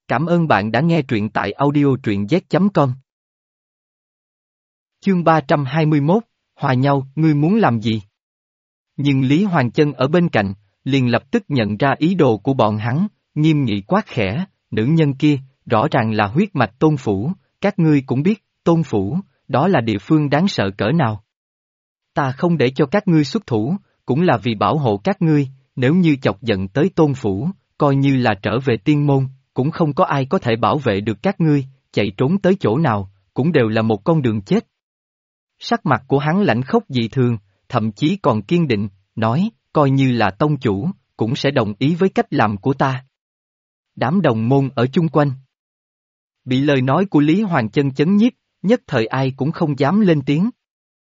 Cảm ơn bạn đã nghe truyện tại audio truyện z.com. Chương 321, Hòa nhau, ngươi muốn làm gì? Nhưng Lý Hoàng Chân ở bên cạnh, liền lập tức nhận ra ý đồ của bọn hắn, nghiêm nghị quát khẽ, nữ nhân kia, rõ ràng là huyết mạch Tôn Phủ, các ngươi cũng biết, Tôn Phủ, đó là địa phương đáng sợ cỡ nào. Ta không để cho các ngươi xuất thủ, cũng là vì bảo hộ các ngươi, nếu như chọc giận tới Tôn Phủ, coi như là trở về tiên môn, cũng không có ai có thể bảo vệ được các ngươi, chạy trốn tới chỗ nào, cũng đều là một con đường chết. Sắc mặt của hắn lãnh khốc dị thường, thậm chí còn kiên định, nói, coi như là tông chủ, cũng sẽ đồng ý với cách làm của ta. Đám đồng môn ở chung quanh bị lời nói của Lý Hoàng Chân chấn nhiếp, nhất thời ai cũng không dám lên tiếng.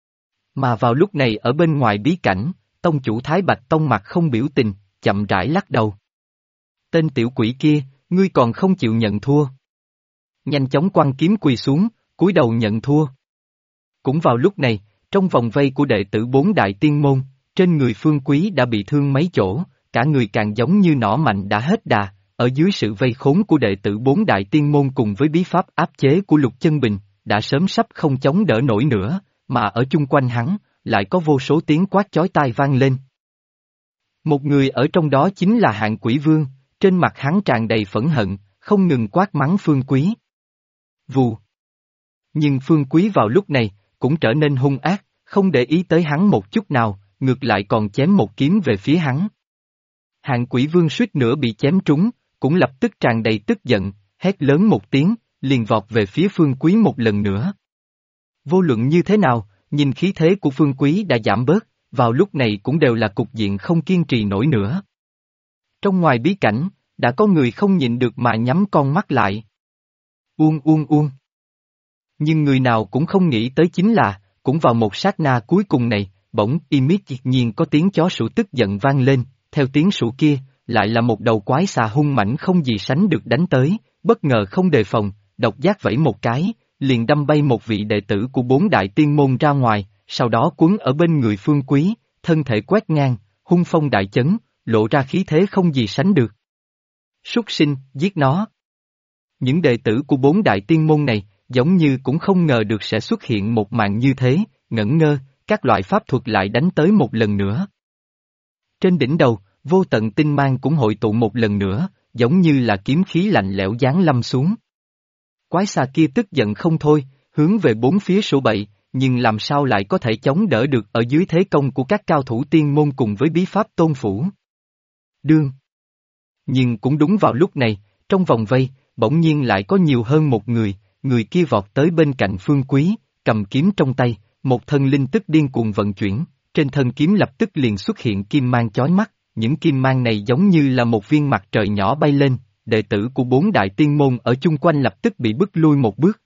Mà vào lúc này ở bên ngoài bí cảnh, tông chủ Thái Bạch Tông mặt không biểu tình, chậm rãi lắc đầu. Tên tiểu quỷ kia, ngươi còn không chịu nhận thua. Nhanh chóng quăng kiếm quỳ xuống, cúi đầu nhận thua. Cũng vào lúc này, trong vòng vây của đệ tử bốn đại tiên môn, trên người Phương Quý đã bị thương mấy chỗ, cả người càng giống như nỏ mạnh đã hết đà, ở dưới sự vây khốn của đệ tử bốn đại tiên môn cùng với bí pháp áp chế của Lục Chân Bình, đã sớm sắp không chống đỡ nổi nữa, mà ở chung quanh hắn, lại có vô số tiếng quát chói tai vang lên. Một người ở trong đó chính là Hạng Quỷ Vương, trên mặt hắn tràn đầy phẫn hận, không ngừng quát mắng Phương Quý. Vù. Nhưng Phương Quý vào lúc này, cũng trở nên hung ác, không để ý tới hắn một chút nào, ngược lại còn chém một kiếm về phía hắn. Hạng Quỷ Vương suýt nữa bị chém trúng, cũng lập tức tràn đầy tức giận, hét lớn một tiếng, liền vọt về phía Phương Quý một lần nữa. Vô luận như thế nào, nhìn khí thế của Phương Quý đã giảm bớt, vào lúc này cũng đều là cục diện không kiên trì nổi nữa. Trong ngoài bí cảnh, đã có người không nhịn được mà nhắm con mắt lại. Uông. Nhưng người nào cũng không nghĩ tới chính là, cũng vào một sát na cuối cùng này, bỗng nhiên có tiếng chó sủa tức giận vang lên, theo tiếng sủa kia, lại là một đầu quái xà hung mãnh không gì sánh được đánh tới, bất ngờ không đề phòng, độc giác vẫy một cái, liền đâm bay một vị đệ tử của bốn đại tiên môn ra ngoài, sau đó quấn ở bên người Phương Quý, thân thể quét ngang, hung phong đại chấn, lộ ra khí thế không gì sánh được. Súc sinh, giết nó. Những đệ tử của bốn đại tiên môn này, giống như cũng không ngờ được sẽ xuất hiện một màn như thế, ngẩn ngơ, các loại pháp thuật lại đánh tới một lần nữa. Trên đỉnh đầu, vô tận tinh mang cũng hội tụ một lần nữa, giống như là kiếm khí lạnh lẽo giáng lâm xuống. Quái xà kia tức giận không thôi, hướng về bốn phía sổ bậy, nhưng làm sao lại có thể chống đỡ được ở dưới thế công của các cao thủ tiên môn cùng với bí pháp Tôn Phủ. Đương. Nhưng cũng đúng vào lúc này, trong vòng vây, bỗng nhiên lại có nhiều hơn một người kia vọt tới bên cạnh Phương Quý, cầm kiếm trong tay, một thân linh tức điên cuồng vận chuyển, trên thân kiếm lập tức liền xuất hiện kim mang chói mắt, những kim mang này giống như là một viên mặt trời nhỏ bay lên, đệ tử của bốn đại tiên môn ở chung quanh lập tức bị bức lui một bước.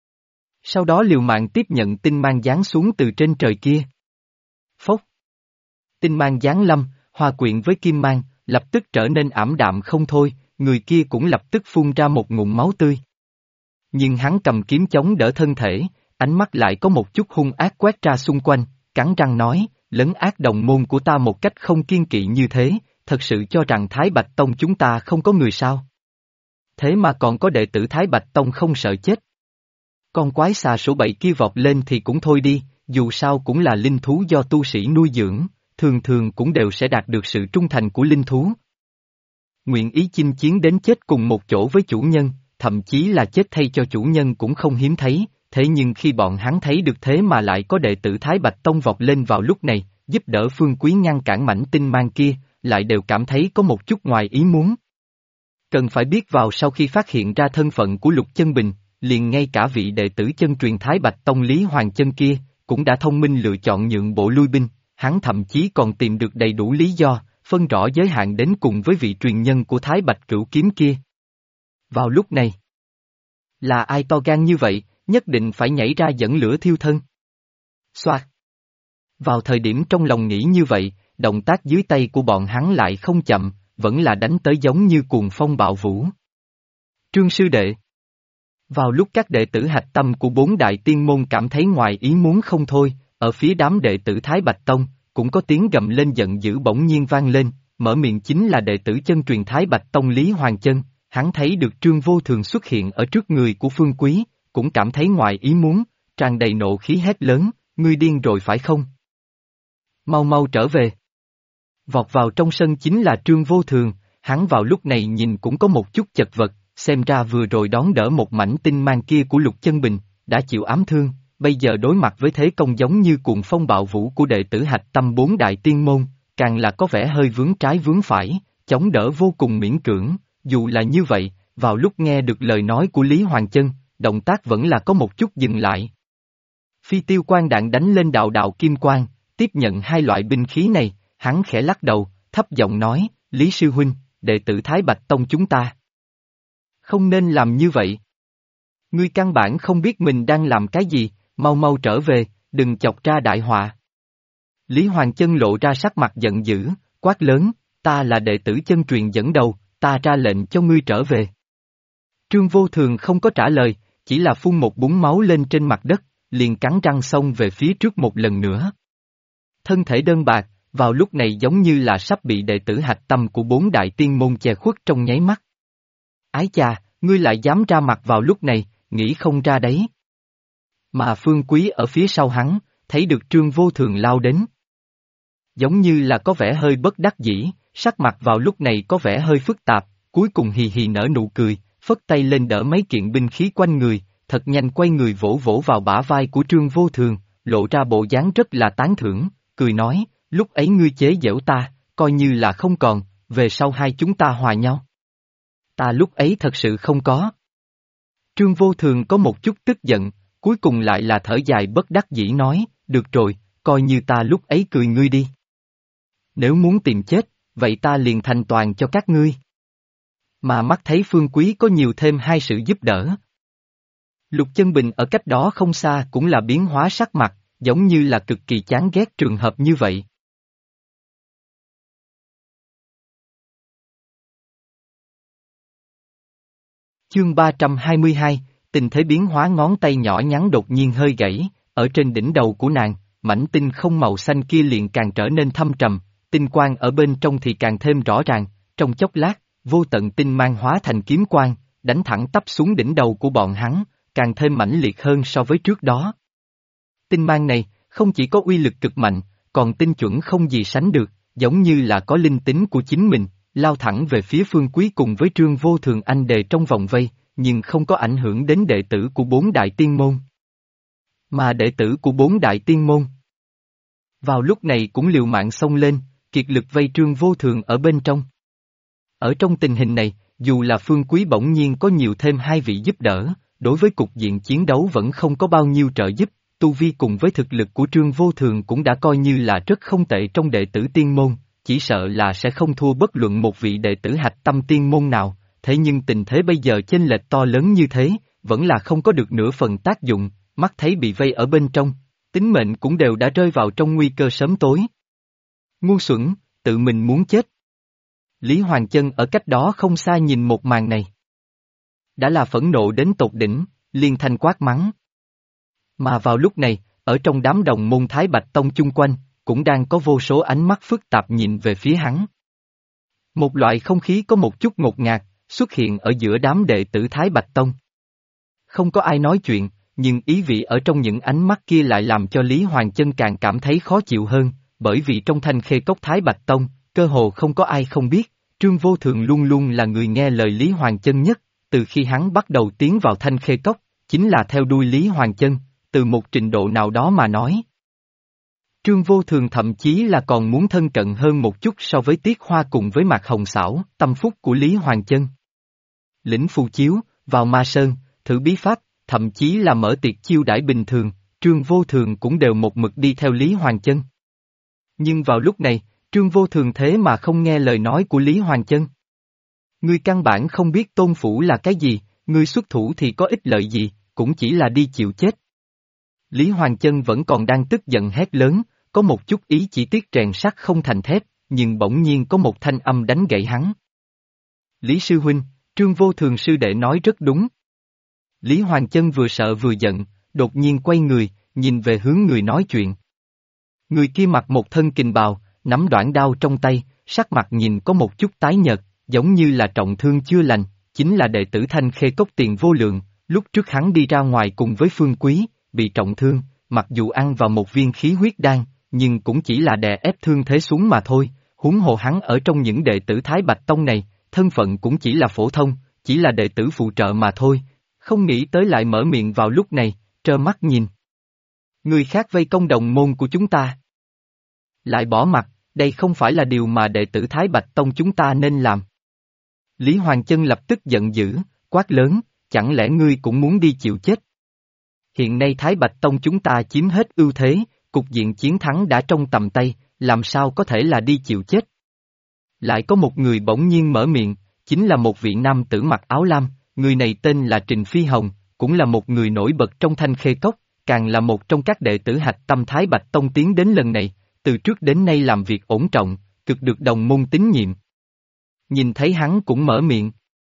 Sau đó liều mạng tiếp nhận tinh mang giáng xuống từ trên trời kia. Phốc. Tinh mang giáng lâm, hòa quyện với kim mang, lập tức trở nên ảm đạm không thôi, người kia cũng lập tức phun ra một ngụm máu tươi. Nhưng hắn cầm kiếm chống đỡ thân thể, ánh mắt lại có một chút hung ác quét ra xung quanh, cắn răng nói, lấn át đồng môn của ta một cách không kiêng kỵ như thế, thật sự cho rằng Thái Bạch Tông chúng ta không có người sao? Thế mà còn có đệ tử Thái Bạch Tông không sợ chết. Con quái xà sổ bậy kia vọt lên thì cũng thôi đi, dù sao cũng là linh thú do tu sĩ nuôi dưỡng, thường cũng đều sẽ đạt được sự trung thành của linh thú. Nguyện ý chinh chiến đến chết cùng một chỗ với chủ nhân, thậm chí là chết thay cho chủ nhân cũng không hiếm thấy, thế nhưng khi bọn hắn thấy được thế mà lại có đệ tử Thái Bạch Tông vọt lên vào lúc này, giúp đỡ Phương Quý ngăn cản mảnh tinh mang kia, lại đều cảm thấy có một chút ngoài ý muốn. Cần phải biết vào sau khi phát hiện ra thân phận của Lục Chân Bình, liền ngay cả vị đệ tử chân truyền Thái Bạch Tông Lý Hoàng Chân kia, cũng đã thông minh lựa chọn nhượng bộ lui binh, hắn thậm chí còn tìm được đầy đủ lý do, phân rõ giới hạn đến cùng với vị truyền nhân của Thái Bạch Cửu Kiếm kia. Vào lúc này, là ai to gan như vậy, nhất định phải nhảy ra dẫn lửa thiêu thân. Xoạt. Vào thời điểm trong lòng nghĩ như vậy, động tác dưới tay của bọn hắn lại không chậm, vẫn là đánh tới giống như cuồng phong bạo vũ. Trương sư đệ. Vào lúc các đệ tử hạch tâm của bốn đại tiên môn cảm thấy ngoài ý muốn không thôi, ở phía đám đệ tử Thái Bạch Tông, cũng có tiếng gầm lên giận dữ bỗng nhiên vang lên, mở miệng chính là đệ tử chân truyền Thái Bạch Tông Lý Hoàng Chân, hắn thấy được Trương Vô Thường xuất hiện ở trước người của Phương Quý, cũng cảm thấy ngoài ý muốn, tràn đầy nộ khí hét lớn, ngươi điên rồi phải không? Mau mau trở về. Vọt vào trong sân chính là Trương Vô Thường, hắn vào lúc này nhìn cũng có một chút chật vật, xem ra vừa rồi đón đỡ một mảnh tinh mang kia của Lục Chân Bình, đã chịu ám thương, bây giờ đối mặt với thế công giống như cuồng phong bạo vũ của đệ tử Hạch Tâm bốn đại tiên môn, càng là có vẻ hơi vướng trái vướng phải, chống đỡ vô cùng miễn cưỡng, dù là như vậy, vào lúc nghe được lời nói của Lý Hoàng Chân, động tác vẫn là có một chút dừng lại. Phi tiêu quang đạn đánh lên đạo đạo kim quang, tiếp nhận hai loại binh khí này, hắn khẽ lắc đầu, thấp giọng nói, Lý Sư Huynh, đệ tử Thái Bạch Tông chúng ta. Không nên làm như vậy. Ngươi căn bản không biết mình đang làm cái gì, mau mau trở về, đừng chọc ra đại họa. Lý Hoàng Chân lộ ra sắc mặt giận dữ, quát lớn, ta là đệ tử chân truyền dẫn đầu, ta ra lệnh cho ngươi trở về. Trương Vô Thường không có trả lời, chỉ là phun một búng máu lên trên mặt đất, liền cắn răng xông về phía trước một lần nữa. Thân thể đơn bạc, vào lúc này giống như là sắp bị đệ tử Hạch Tâm của bốn đại tiên môn che khuất trong nháy mắt. Ái chà, ngươi lại dám ra mặt vào lúc này, nghĩ không ra đấy. Mà Phương Quý ở phía sau hắn, thấy được Trương Vô Thường lao đến. Giống như là có vẻ hơi bất đắc dĩ, sắc mặt vào lúc này có vẻ hơi phức tạp, cuối cùng hì hì nở nụ cười, phất tay lên đỡ mấy kiện binh khí quanh người, thật nhanh quay người vỗ vỗ vào bả vai của Trương Vô Thường, lộ ra bộ dáng rất là tán thưởng, cười nói, lúc ấy ngươi chế giễu ta, coi như là không còn, về sau hai chúng ta hòa nhau. Ta lúc ấy thật sự không có. Trương Vô Thường có một chút tức giận, cuối cùng lại là thở dài bất đắc dĩ nói, được rồi, coi như ta lúc ấy cười ngươi đi. Nếu muốn tìm chết, vậy ta liền thành toàn cho các ngươi. Mà mắt thấy Phương Quý có nhiều thêm hai sự giúp đỡ. Lục Chân Bình ở cách đó không xa cũng là biến hóa sắc mặt, giống như là cực kỳ chán ghét trường hợp như vậy. Chương 322, tình thế biến hóa ngón tay nhỏ nhắn đột nhiên hơi gãy, ở trên đỉnh đầu của nàng, mảnh tinh không màu xanh kia liền càng trở nên thâm trầm, tinh quang ở bên trong thì càng thêm rõ ràng, trong chốc lát, vô tận tinh mang hóa thành kiếm quang, đánh thẳng tắp xuống đỉnh đầu của bọn hắn, càng thêm mãnh liệt hơn so với trước đó. Tinh mang này, không chỉ có uy lực cực mạnh, còn tinh chuẩn không gì sánh được, giống như là có linh tính của chính mình, lao thẳng về phía Phương Quý cùng với Trương Vô Thường anh đề trong vòng vây, nhưng không có ảnh hưởng đến đệ tử của bốn đại tiên môn. Mà đệ tử của bốn đại tiên môn, vào lúc này cũng liều mạng xông lên, kiệt lực vây Trương Vô Thường ở bên trong. Ở trong tình hình này, dù là Phương Quý bỗng nhiên có nhiều thêm hai vị giúp đỡ, đối với cục diện chiến đấu vẫn không có bao nhiêu trợ giúp, tu vi cùng với thực lực của Trương Vô Thường cũng đã coi như là rất không tệ trong đệ tử tiên môn, chỉ sợ là sẽ không thua bất luận một vị đệ tử Hạch Tâm tiên môn nào, thế nhưng tình thế bây giờ chênh lệch to lớn như thế, vẫn là không có được nửa phần tác dụng, mắt thấy bị vây ở bên trong, tính mệnh cũng đều đã rơi vào trong nguy cơ sớm tối. Ngu xuẩn, tự mình muốn chết. Lý Hoàng Chân ở cách đó không xa nhìn một màn này. Đã là phẫn nộ đến tột đỉnh, liên thanh quát mắng. Mà vào lúc này, ở trong đám đồng môn Thái Bạch Tông chung quanh, cũng đang có vô số ánh mắt phức tạp nhìn về phía hắn. Một loại không khí có một chút ngột ngạt, xuất hiện ở giữa đám đệ tử Thái Bạch Tông. Không có ai nói chuyện, nhưng ý vị ở trong những ánh mắt kia lại làm cho Lý Hoàng Chân càng cảm thấy khó chịu hơn, bởi vì trong Thanh Khê Cốc Thái Bạch Tông, cơ hồ không có ai không biết, Trương Vô Thường luôn luôn là người nghe lời Lý Hoàng Chân nhất, từ khi hắn bắt đầu tiến vào Thanh Khê Cốc, chính là theo đuôi Lý Hoàng Chân, từ một trình độ nào đó mà nói. Trương Vô Thường thậm chí là còn muốn thân cận hơn một chút so với Tiết Hoa cùng với Mạc Hồng Xảo, tâm phúc của Lý Hoàng Chân. Lĩnh phù chiếu, vào Ma Sơn, thử bí pháp, thậm chí là mở tiệc chiêu đãi bình thường, Trương Vô Thường cũng đều một mực đi theo Lý Hoàng Chân. Nhưng vào lúc này, Trương Vô Thường thế mà không nghe lời nói của Lý Hoàng Chân. Ngươi căn bản không biết tôn phủ là cái gì, ngươi xuất thủ thì có ích lợi gì, cũng chỉ là đi chịu chết. Lý Hoàng Chân vẫn còn đang tức giận hét lớn, có một chút ý chỉ tiếc rèn sắt không thành thép, nhưng bỗng nhiên có một thanh âm đánh gãy hắn. Lý Sư Huynh, Trương Vô Thường sư đệ nói rất đúng. Lý Hoàng Chân vừa sợ vừa giận, đột nhiên quay người, nhìn về hướng người nói chuyện. Người kia mặc một thân kình bào, nắm đoạn đao trong tay, sắc mặt nhìn có một chút tái nhợt, giống như là trọng thương chưa lành, chính là đệ tử Thanh Khê Cốc Tiền Vô Lượng, lúc trước hắn đi ra ngoài cùng với Phương Quý, bị trọng thương, mặc dù ăn vào một viên khí huyết đan, nhưng cũng chỉ là đè ép thương thế xuống mà thôi, huống hồ hắn ở trong những đệ tử Thái Bạch Tông này, thân phận cũng chỉ là phổ thông, chỉ là đệ tử phụ trợ mà thôi, không nghĩ tới lại mở miệng vào lúc này, trơ mắt nhìn. Người khác vây công đồng môn của chúng ta. Lại bỏ mặt, đây không phải là điều mà đệ tử Thái Bạch Tông chúng ta nên làm. Lý Hoàng Chân lập tức giận dữ, quát lớn, chẳng lẽ ngươi cũng muốn đi chịu chết? Hiện nay Thái Bạch Tông chúng ta chiếm hết ưu thế, cục diện chiến thắng đã trong tầm tay, làm sao có thể là đi chịu chết? Lại có một người bỗng nhiên mở miệng, chính là một vị nam tử mặc áo lam, người này tên là Trình Phi Hồng, cũng là một người nổi bật trong Thanh Khê Cốc, càng là một trong các đệ tử hạch tâm Thái Bạch Tông tiến đến lần này, từ trước đến nay làm việc ổn trọng, cực được đồng môn tín nhiệm. Nhìn thấy hắn cũng mở miệng.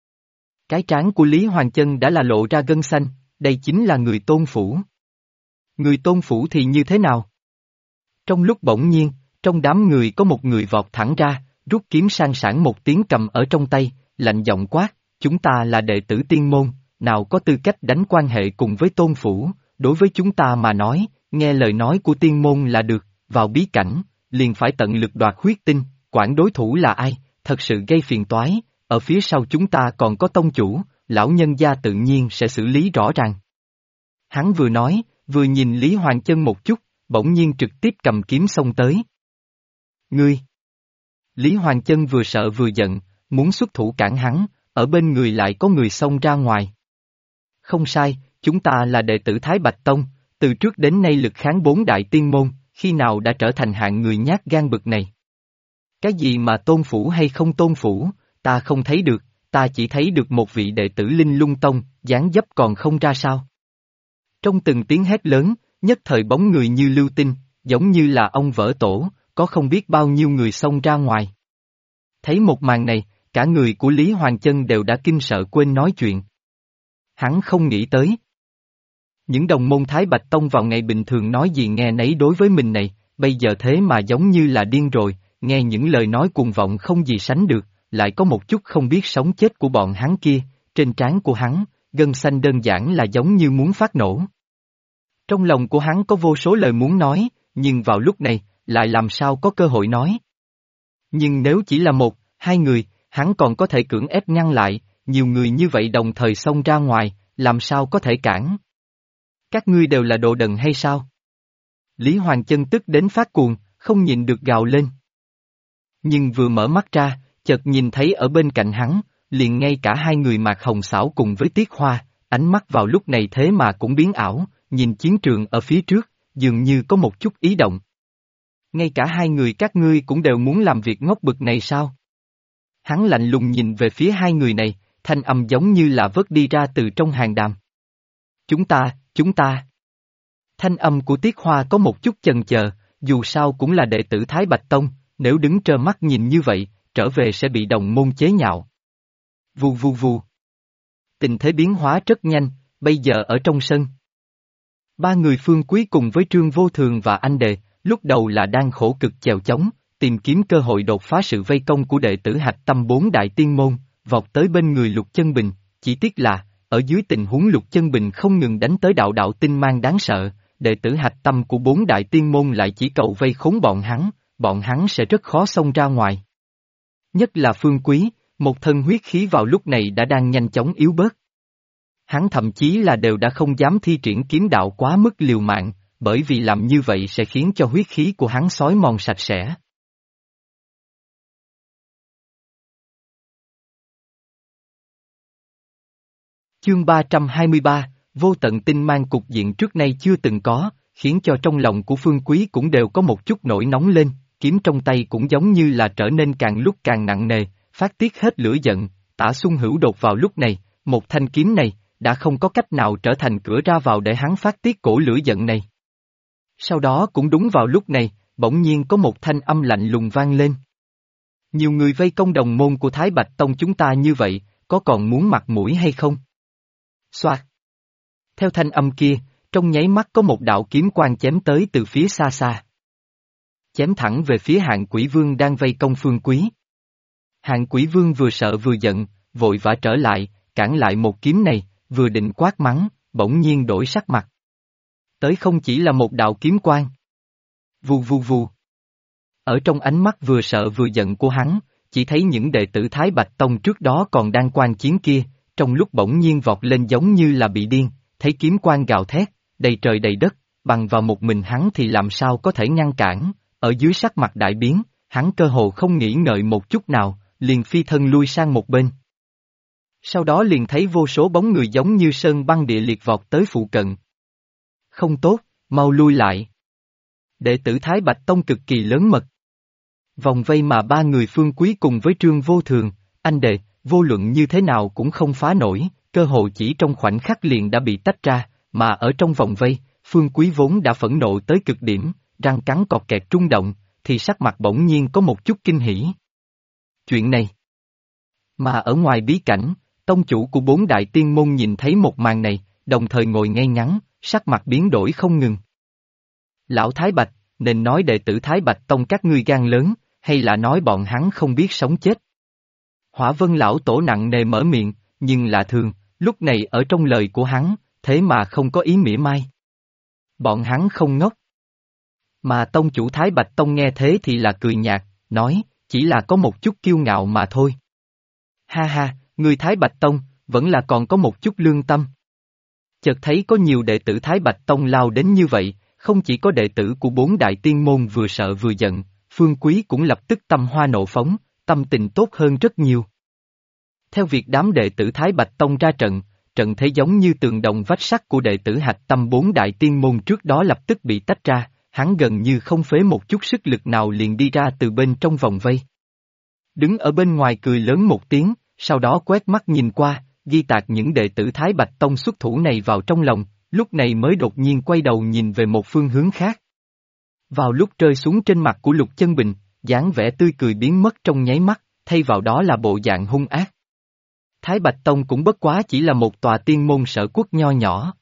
Cái trán của Lý Hoàng Chân đã là lộ ra gân xanh, đây chính là người Tôn Phủ. Người Tôn Phủ thì như thế nào? Trong lúc bỗng nhiên, trong đám người có một người vọt thẳng ra, rút kiếm sang sảng một tiếng cầm ở trong tay, lạnh giọng quát, chúng ta là đệ tử tiên môn, nào có tư cách đánh quan hệ cùng với Tôn Phủ, đối với chúng ta mà nói, nghe lời nói của tiên môn là được, vào bí cảnh, liền phải tận lực đoạt huyết tinh, quản đối thủ là ai, thật sự gây phiền toái, ở phía sau chúng ta còn có tông chủ, lão nhân gia tự nhiên sẽ xử lý rõ ràng. Hắn vừa nói, vừa nhìn Lý Hoàng Chân một chút, bỗng nhiên trực tiếp cầm kiếm xông tới. Ngươi! Lý Hoàng Chân vừa sợ vừa giận, muốn xuất thủ cản hắn, ở bên người lại có người xông ra ngoài. Không sai, chúng ta là đệ tử Thái Bạch Tông, từ trước đến nay lực kháng 4 đại tiên môn, khi nào đã trở thành hạng người nhát gan bực này. Cái gì mà Tôn Phủ hay không Tôn Phủ, ta không thấy được, ta chỉ thấy được một vị đệ tử Linh Lung Tông, dáng dấp còn không ra sao. Trong từng tiếng hét lớn, nhất thời bóng người như lưu tinh, giống như là ông vỡ tổ, có không biết bao nhiêu người xông ra ngoài. Thấy một màn này, cả người của Lý Hoàng Chân đều đã kinh sợ quên nói chuyện. Hắn không nghĩ tới. Những đồng môn Thái Bạch Tông vào ngày bình thường nói gì nghe nấy đối với mình này, bây giờ thế mà giống như là điên rồi, nghe những lời nói cuồng vọng không gì sánh được, lại có một chút không biết sống chết của bọn hắn kia, trên trán của hắn, gân xanh đơn giản là giống như muốn phát nổ. Trong lòng của hắn có vô số lời muốn nói, nhưng vào lúc này, lại làm sao có cơ hội nói. Nhưng nếu chỉ là một, hai người, hắn còn có thể cưỡng ép ngăn lại, nhiều người như vậy đồng thời xông ra ngoài, làm sao có thể cản. Các ngươi đều là đồ đần hay sao? Lý Hoàng Chân tức đến phát cuồng, không nhịn được gào lên. Nhưng vừa mở mắt ra, chợt nhìn thấy ở bên cạnh hắn, liền ngay cả hai người Mạc Hồng Xảo cùng với Tiết Hoa, ánh mắt vào lúc này thế mà cũng biến ảo, nhìn chiến trường ở phía trước, dường như có một chút ý động. Ngay cả hai người các ngươi cũng đều muốn làm việc ngốc bực này sao? Hắn lạnh lùng nhìn về phía hai người này, thanh âm giống như là vớt đi ra từ trong hàng đàm. Chúng ta. Thanh âm của Tiết Hoa có một chút chần chờ, dù sao cũng là đệ tử Thái Bạch Tông, nếu đứng trơ mắt nhìn như vậy, trở về sẽ bị đồng môn chế nhạo. Vù vù vù. Tình thế biến hóa rất nhanh, bây giờ ở trong sân. Ba người Phương Quý cùng với Trương Vô Thường và Anh Đề, lúc đầu là đang khổ cực chèo chống, tìm kiếm cơ hội đột phá sự vây công của đệ tử hạch tâm 4 đại tiên môn, vọt tới bên người Lục Chân Bình, chỉ tiếc là, ở dưới tình huống Lục Chân Bình không ngừng đánh tới đạo đạo tinh mang đáng sợ, đệ tử hạch tâm của 4 đại tiên môn lại chỉ cầu vây khốn bọn hắn sẽ rất khó xông ra ngoài. Nhất là Phương Quý, một thân huyết khí vào lúc này đã đang nhanh chóng yếu bớt. Hắn thậm chí là đều đã không dám thi triển kiếm đạo quá mức liều mạng, bởi vì làm như vậy sẽ khiến cho huyết khí của hắn xói mòn sạch sẽ. Chương 323, vô tận tinh mang cục diện trước nay chưa từng có, khiến cho trong lòng của Phương Quý cũng đều có một chút nổi nóng lên, kiếm trong tay cũng giống như là trở nên càng lúc càng nặng nề, phát tiết hết lửa giận, Tả Xuân Hữu đột vào lúc này, một thanh kiếm này, đã không có cách nào trở thành cửa ra vào để hắn phát tiết cổ lửa giận này. Sau đó cũng đúng vào lúc này, bỗng nhiên có một thanh âm lạnh lùng vang lên. Nhiều người vây công đồng môn của Thái Bạch Tông chúng ta như vậy, có còn muốn mặt mũi hay không? Xoạt. Theo thanh âm kia, trong nháy mắt có một đạo kiếm quang chém tới từ phía xa xa. Chém thẳng về phía Hạng Quỷ Vương đang vây công Phương Quý. Hạng Quỷ Vương vừa sợ vừa giận, vội vã trở lại, cản lại một kiếm này, vừa định quát mắng, bỗng nhiên đổi sắc mặt. Tới không chỉ là một đạo kiếm quang. Vù vù vù. Ở trong ánh mắt vừa sợ vừa giận của hắn, chỉ thấy những đệ tử Thái Bạch Tông trước đó còn đang quan chiến kia, trong lúc bỗng nhiên vọt lên giống như là bị điên, thấy kiếm quang gào thét, đầy trời đầy đất, bằng vào một mình hắn thì làm sao có thể ngăn cản, ở dưới sắc mặt đại biến, hắn cơ hồ không nghĩ ngợi một chút nào, liền phi thân lui sang một bên. Sau đó liền thấy vô số bóng người giống như sơn băng địa liệt vọt tới phụ cận. Không tốt, mau lui lại. Đệ tử Thái Bạch Tông cực kỳ lớn mật. Vòng vây mà ba người Phương Quý cùng với Trương Vô Thường, anh đệ, vô luận như thế nào cũng không phá nổi, cơ hồ chỉ trong khoảnh khắc liền đã bị tách ra, mà ở trong vòng vây, Phương Quý vốn đã phẫn nộ tới cực điểm, răng cắn cọt kẹt rung động, thì sắc mặt bỗng nhiên có một chút kinh hỉ. Chuyện này. Mà ở ngoài bí cảnh, tông chủ của bốn đại tiên môn nhìn thấy một màn này, đồng thời ngồi ngay ngắn, sắc mặt biến đổi không ngừng. Lão Thái Bạch, nên nói đệ tử Thái Bạch Tông các ngươi gan lớn, hay là nói bọn hắn không biết sống chết? Hỏa Vân lão tổ nặng nề mở miệng, nhưng lạ thường, lúc này ở trong lời của hắn, thế mà không có ý mỉa mai. Bọn hắn không ngốc. Mà tông chủ Thái Bạch Tông nghe thế thì là cười nhạt, nói, chỉ là có một chút kiêu ngạo mà thôi. Ha ha, người Thái Bạch Tông, vẫn là còn có một chút lương tâm. Chợt thấy có nhiều đệ tử Thái Bạch Tông lao đến như vậy, không chỉ có đệ tử của bốn đại tiên môn vừa sợ vừa giận, Phương Quý cũng lập tức tâm hoa nộ phóng, tâm tình tốt hơn rất nhiều. Theo việc đám đệ tử Thái Bạch Tông ra trận, trận thế giống như tường đồng vách sắt của đệ tử Hạch Tâm bốn đại tiên môn trước đó lập tức bị tách ra, hắn gần như không phế một chút sức lực nào liền đi ra từ bên trong vòng vây. Đứng ở bên ngoài cười lớn một tiếng, sau đó quét mắt nhìn qua, ghi tạc những đệ tử Thái Bạch Tông xuất thủ này vào trong lòng, lúc này mới đột nhiên quay đầu nhìn về một phương hướng khác. Vào lúc rơi xuống trên mặt của Lục Chân Bình, dáng vẻ tươi cười biến mất trong nháy mắt, thay vào đó là bộ dạng hung ác. Thái Bạch Tông cũng bất quá chỉ là một tòa tiên môn sở quốc nho nhỏ.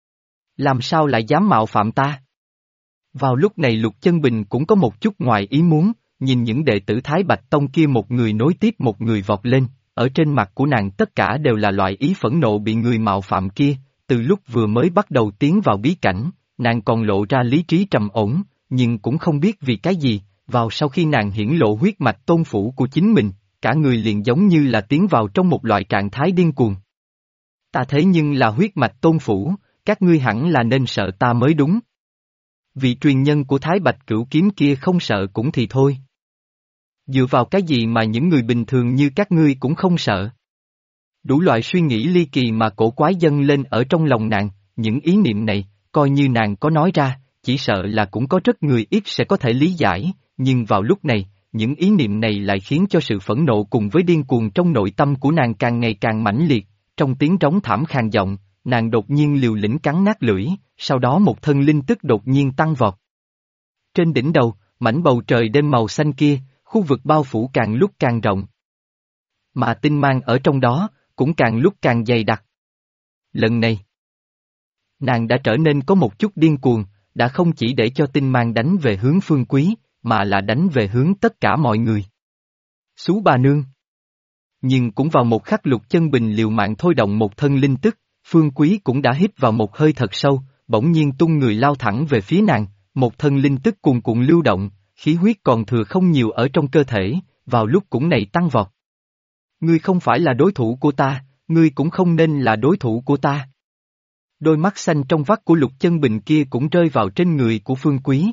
Làm sao lại dám mạo phạm ta? Vào lúc này Lục Chân Bình cũng có một chút ngoài ý muốn, nhìn những đệ tử Thái Bạch Tông kia một người nối tiếp một người vọt lên, ở trên mặt của nàng tất cả đều là loại ý phẫn nộ bị người mạo phạm kia, từ lúc vừa mới bắt đầu tiến vào bí cảnh, nàng còn lộ ra lý trí trầm ổn, nhưng cũng không biết vì cái gì, vào sau khi nàng hiển lộ huyết mạch tôn phủ của chính mình, cả người liền giống như là tiến vào trong một loại trạng thái điên cuồng. Ta thế nhưng là huyết mạch tôn phủ, các ngươi hẳn là nên sợ ta mới đúng. Vị truyền nhân của Thái Bạch Cửu Kiếm kia không sợ cũng thì thôi. Dựa vào cái gì mà những người bình thường như các ngươi cũng không sợ? Đủ loại suy nghĩ ly kỳ mà cổ quái dâng lên ở trong lòng nàng, những ý niệm này, coi như nàng có nói ra, chỉ sợ là cũng có rất người ít sẽ có thể lý giải, nhưng vào lúc này, những ý niệm này lại khiến cho sự phẫn nộ cùng với điên cuồng trong nội tâm của nàng càng ngày càng mãnh liệt, trong tiếng trống thảm khàn giọng, nàng đột nhiên liều lĩnh cắn nát lưỡi, sau đó một thân linh tức đột nhiên tăng vọt. Trên đỉnh đầu, mảnh bầu trời đêm màu xanh kia, khu vực bao phủ càng lúc càng rộng. Mà tinh mang ở trong đó, cũng càng lúc càng dày đặc. Lần này, nàng đã trở nên có một chút điên cuồng, đã không chỉ để cho tinh mang đánh về hướng Phương Quý, mà là đánh về hướng tất cả mọi người. Xú bà nương. Nhưng cũng vào một khắc Lục Chân Bình liều mạng thôi động một thân linh tức, Phương Quý cũng đã hít vào một hơi thật sâu, bỗng nhiên tung người lao thẳng về phía nàng, một thân linh tức cuồn cuộn lưu động, khí huyết còn thừa không nhiều ở trong cơ thể, vào lúc cũng này tăng vọt. Ngươi không phải là đối thủ của ta, ngươi cũng không nên là đối thủ của ta. Đôi mắt xanh trong vắt của Lục Chân Bình kia cũng rơi vào trên người của Phương Quý.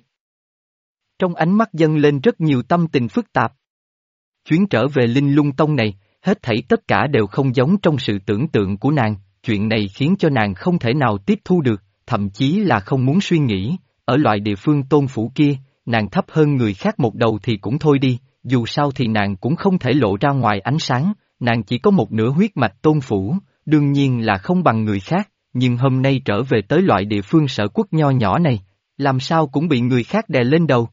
Trong ánh mắt dâng lên rất nhiều tâm tình phức tạp. Chuyến trở về Linh Lung Tông này, hết thảy tất cả đều không giống trong sự tưởng tượng của nàng, chuyện này khiến cho nàng không thể nào tiếp thu được, thậm chí là không muốn suy nghĩ, ở loại địa phương tôn phủ kia, nàng thấp hơn người khác một đầu thì cũng thôi đi, dù sao thì nàng cũng không thể lộ ra ngoài ánh sáng, nàng chỉ có một nửa huyết mạch tôn phủ, đương nhiên là không bằng người khác, nhưng hôm nay trở về tới loại địa phương sở quốc nho nhỏ này, làm sao cũng bị người khác đè lên đầu.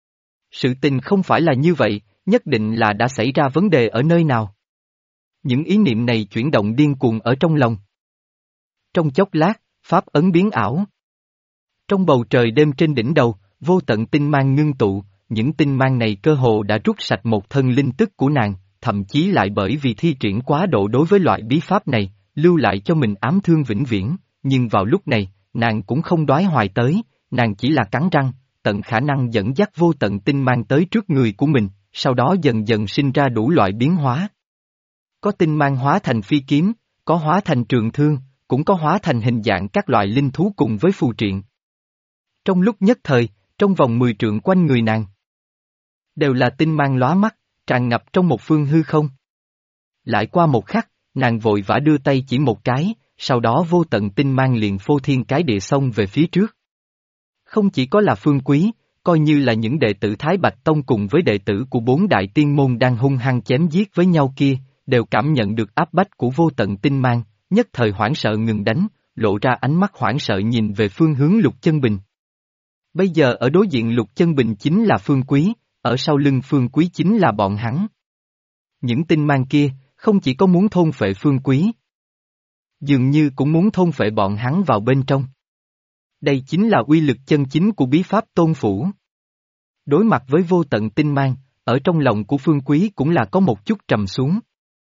Sự tình không phải là như vậy, nhất định là đã xảy ra vấn đề ở nơi nào. Những ý niệm này chuyển động điên cuồng ở trong lòng. Trong chốc lát, pháp ấn biến ảo. Trong bầu trời đêm trên đỉnh đầu, vô tận tinh mang ngưng tụ, những tinh mang này cơ hồ đã rút sạch một thân linh tức của nàng, thậm chí lại bởi vì thi triển quá độ đối với loại bí pháp này, lưu lại cho mình ám thương vĩnh viễn, nhưng vào lúc này, nàng cũng không đoái hoài tới, nàng chỉ là cắn răng, tận khả năng dẫn dắt vô tận tinh mang tới trước người của mình, sau đó dần dần sinh ra đủ loại biến hóa. Có tinh mang hóa thành phi kiếm, có hóa thành trường thương, cũng có hóa thành hình dạng các loại linh thú cùng với phù triện. Trong lúc nhất thời, trong vòng 10 trượng quanh người nàng, đều là tinh mang lóa mắt, tràn ngập trong một phương hư không. Lại qua một khắc, nàng vội vã đưa tay chỉ một cái, sau đó vô tận tinh mang liền phô thiên cái địa xông về phía trước. Không chỉ có là Phương Quý, coi như là những đệ tử Thái Bạch Tông cùng với đệ tử của 4 đại tiên môn đang hung hăng chém giết với nhau kia, đều cảm nhận được áp bách của vô tận tinh mang, nhất thời hoảng sợ ngừng đánh, lộ ra ánh mắt hoảng sợ nhìn về phương hướng Lục Chân Bình. Bây giờ ở đối diện Lục Chân Bình chính là Phương Quý, ở sau lưng Phương Quý chính là bọn hắn. Những tinh mang kia, không chỉ có muốn thôn phệ Phương Quý, dường như cũng muốn thôn phệ bọn hắn vào bên trong. Đây chính là uy lực chân chính của bí pháp Tôn Phủ. Đối mặt với vô tận tinh mang, ở trong lòng của Phương Quý cũng là có một chút trầm xuống.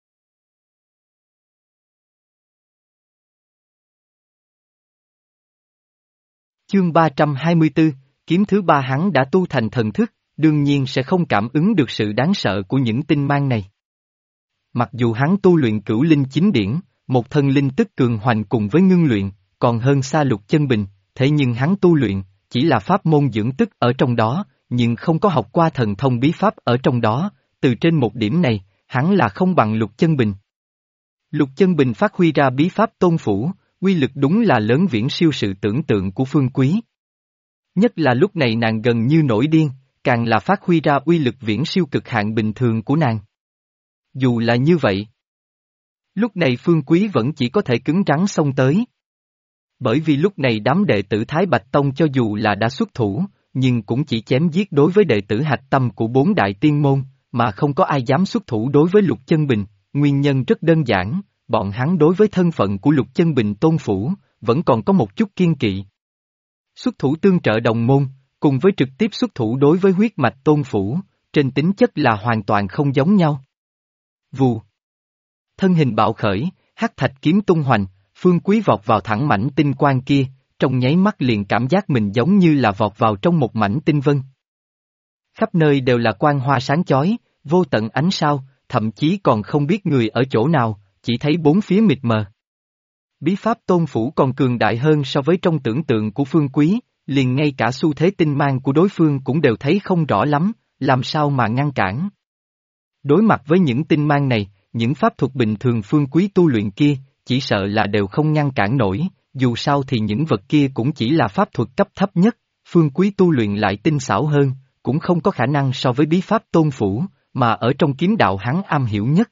Chương 324, kiếm thứ ba hắn đã tu thành thần thức, đương nhiên sẽ không cảm ứng được sự đáng sợ của những tinh mang này. Mặc dù hắn tu luyện cửu linh chính điển, một thân linh tức cường hoành cùng với ngưng luyện, còn hơn xa Lục Chân Bình, thế nhưng hắn tu luyện, chỉ là pháp môn dưỡng tức ở trong đó, nhưng không có học qua thần thông bí pháp ở trong đó, từ trên một điểm này, hắn là không bằng Lục Chân Bình. Lục Chân Bình phát huy ra bí pháp Tôn Phủ, uy lực đúng là lớn viễn siêu sự tưởng tượng của Phương Quý. Nhất là lúc này nàng gần như nổi điên, càng là phát huy ra uy lực viễn siêu cực hạn bình thường của nàng. Dù là như vậy, lúc này Phương Quý vẫn chỉ có thể cứng rắn xông tới. Bởi vì lúc này đám đệ tử Thái Bạch Tông cho dù là đã xuất thủ, nhưng cũng chỉ chém giết đối với đệ tử hạch tâm của 4 đại tiên môn, mà không có ai dám xuất thủ đối với Lục Chân Bình, nguyên nhân rất đơn giản, bọn hắn đối với thân phận của Lục Chân Bình Tôn Phủ, vẫn còn có một chút kiên kỵ. Xuất thủ tương trợ đồng môn, cùng với trực tiếp xuất thủ đối với huyết mạch Tôn Phủ, trên tính chất là hoàn toàn không giống nhau. Vù. Thân hình bạo khởi, hắc thạch kiếm tung hoành, Phương Quý vọt vào thẳng mảnh tinh quang kia, trong nháy mắt liền cảm giác mình giống như là vọt vào trong một mảnh tinh vân. Khắp nơi đều là quang hoa sáng chói, vô tận ánh sao, thậm chí còn không biết người ở chỗ nào, chỉ thấy bốn phía mịt mờ. Bí pháp Tôn Phủ còn cường đại hơn so với trong tưởng tượng của Phương Quý, liền ngay cả xu thế tinh mang của đối phương cũng đều thấy không rõ lắm, làm sao mà ngăn cản. Đối mặt với những tinh mang này, những pháp thuật bình thường Phương Quý tu luyện kia, chỉ sợ là đều không ngăn cản nổi, dù sao thì những vật kia cũng chỉ là pháp thuật cấp thấp nhất, Phương Quý tu luyện lại tinh xảo hơn, cũng không có khả năng so với bí pháp Tôn Phủ, mà ở trong kiếm đạo hắn am hiểu nhất.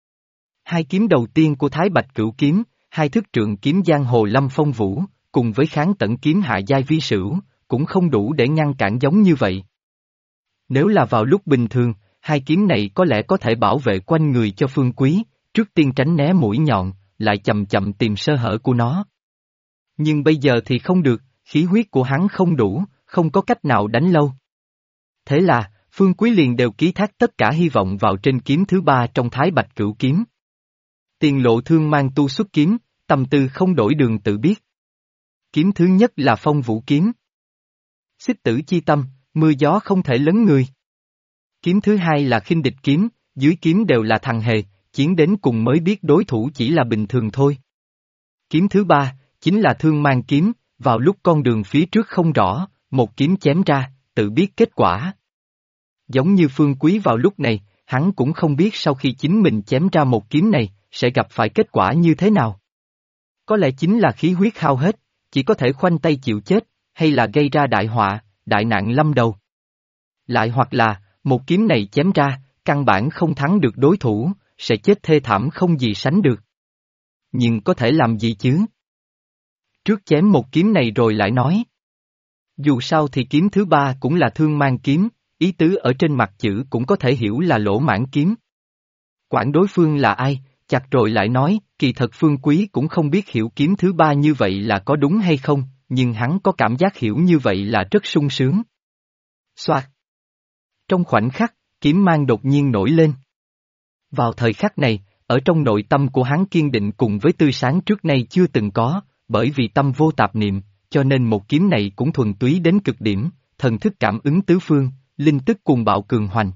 Hai kiếm đầu tiên của Thái Bạch Cửu Kiếm, hai thức trượng kiếm giang hồ Lâm Phong Vũ, cùng với kháng tận kiếm hạ giai vi sửu, cũng không đủ để ngăn cản giống như vậy. Nếu là vào lúc bình thường, hai kiếm này có lẽ có thể bảo vệ quanh người cho Phương Quý, trước tiên tránh né mũi nhọn, lại chậm chậm tìm sơ hở của nó. Nhưng bây giờ thì không được, khí huyết của hắn không đủ, không có cách nào đánh lâu. Thế là, Phương Quý liền đều ký thác tất cả hy vọng vào trên kiếm thứ ba trong Thái Bạch Cửu Kiếm. Tiền lộ thương mang tu xuất kiếm, tâm tư không đổi đường tự biết. Kiếm thứ nhất là Phong Vũ Kiếm. Xích tử chi tâm, mưa gió không thể lấn người. Kiếm thứ hai là Khinh Địch Kiếm, dưới kiếm đều là thằng hề, chiến đến cùng mới biết đối thủ chỉ là bình thường thôi. Kiếm thứ ba, chính là Thương Mang Kiếm, vào lúc con đường phía trước không rõ, một kiếm chém ra, tự biết kết quả. Giống như Phương Quý vào lúc này, hắn cũng không biết sau khi chính mình chém ra một kiếm này, sẽ gặp phải kết quả như thế nào. Có lẽ chính là khí huyết hao hết, chỉ có thể khoanh tay chịu chết, hay là gây ra đại họa, đại nạn lâm đầu. Lại hoặc là, một kiếm này chém ra, căn bản không thắng được đối thủ, sẽ chết thê thảm không gì sánh được. Nhưng có thể làm gì chứ? Trước chém một kiếm này rồi lại nói. Dù sao thì kiếm thứ ba cũng là Thương Mang Kiếm, ý tứ ở trên mặt chữ cũng có thể hiểu là Lỗ Mãn Kiếm. Quản đối phương là ai, chặt rồi lại nói, kỳ thật Phương Quý cũng không biết hiểu kiếm thứ ba như vậy là có đúng hay không, nhưng hắn có cảm giác hiểu như vậy là rất sung sướng. Xoạt. Trong khoảnh khắc, kiếm mang đột nhiên nổi lên. Vào thời khắc này, ở trong nội tâm của hắn kiên định cùng với tươi sáng trước nay chưa từng có, bởi vì tâm vô tạp niệm, cho nên một kiếm này cũng thuần túy đến cực điểm, thần thức cảm ứng tứ phương, linh tức cuồng bạo cường hoành.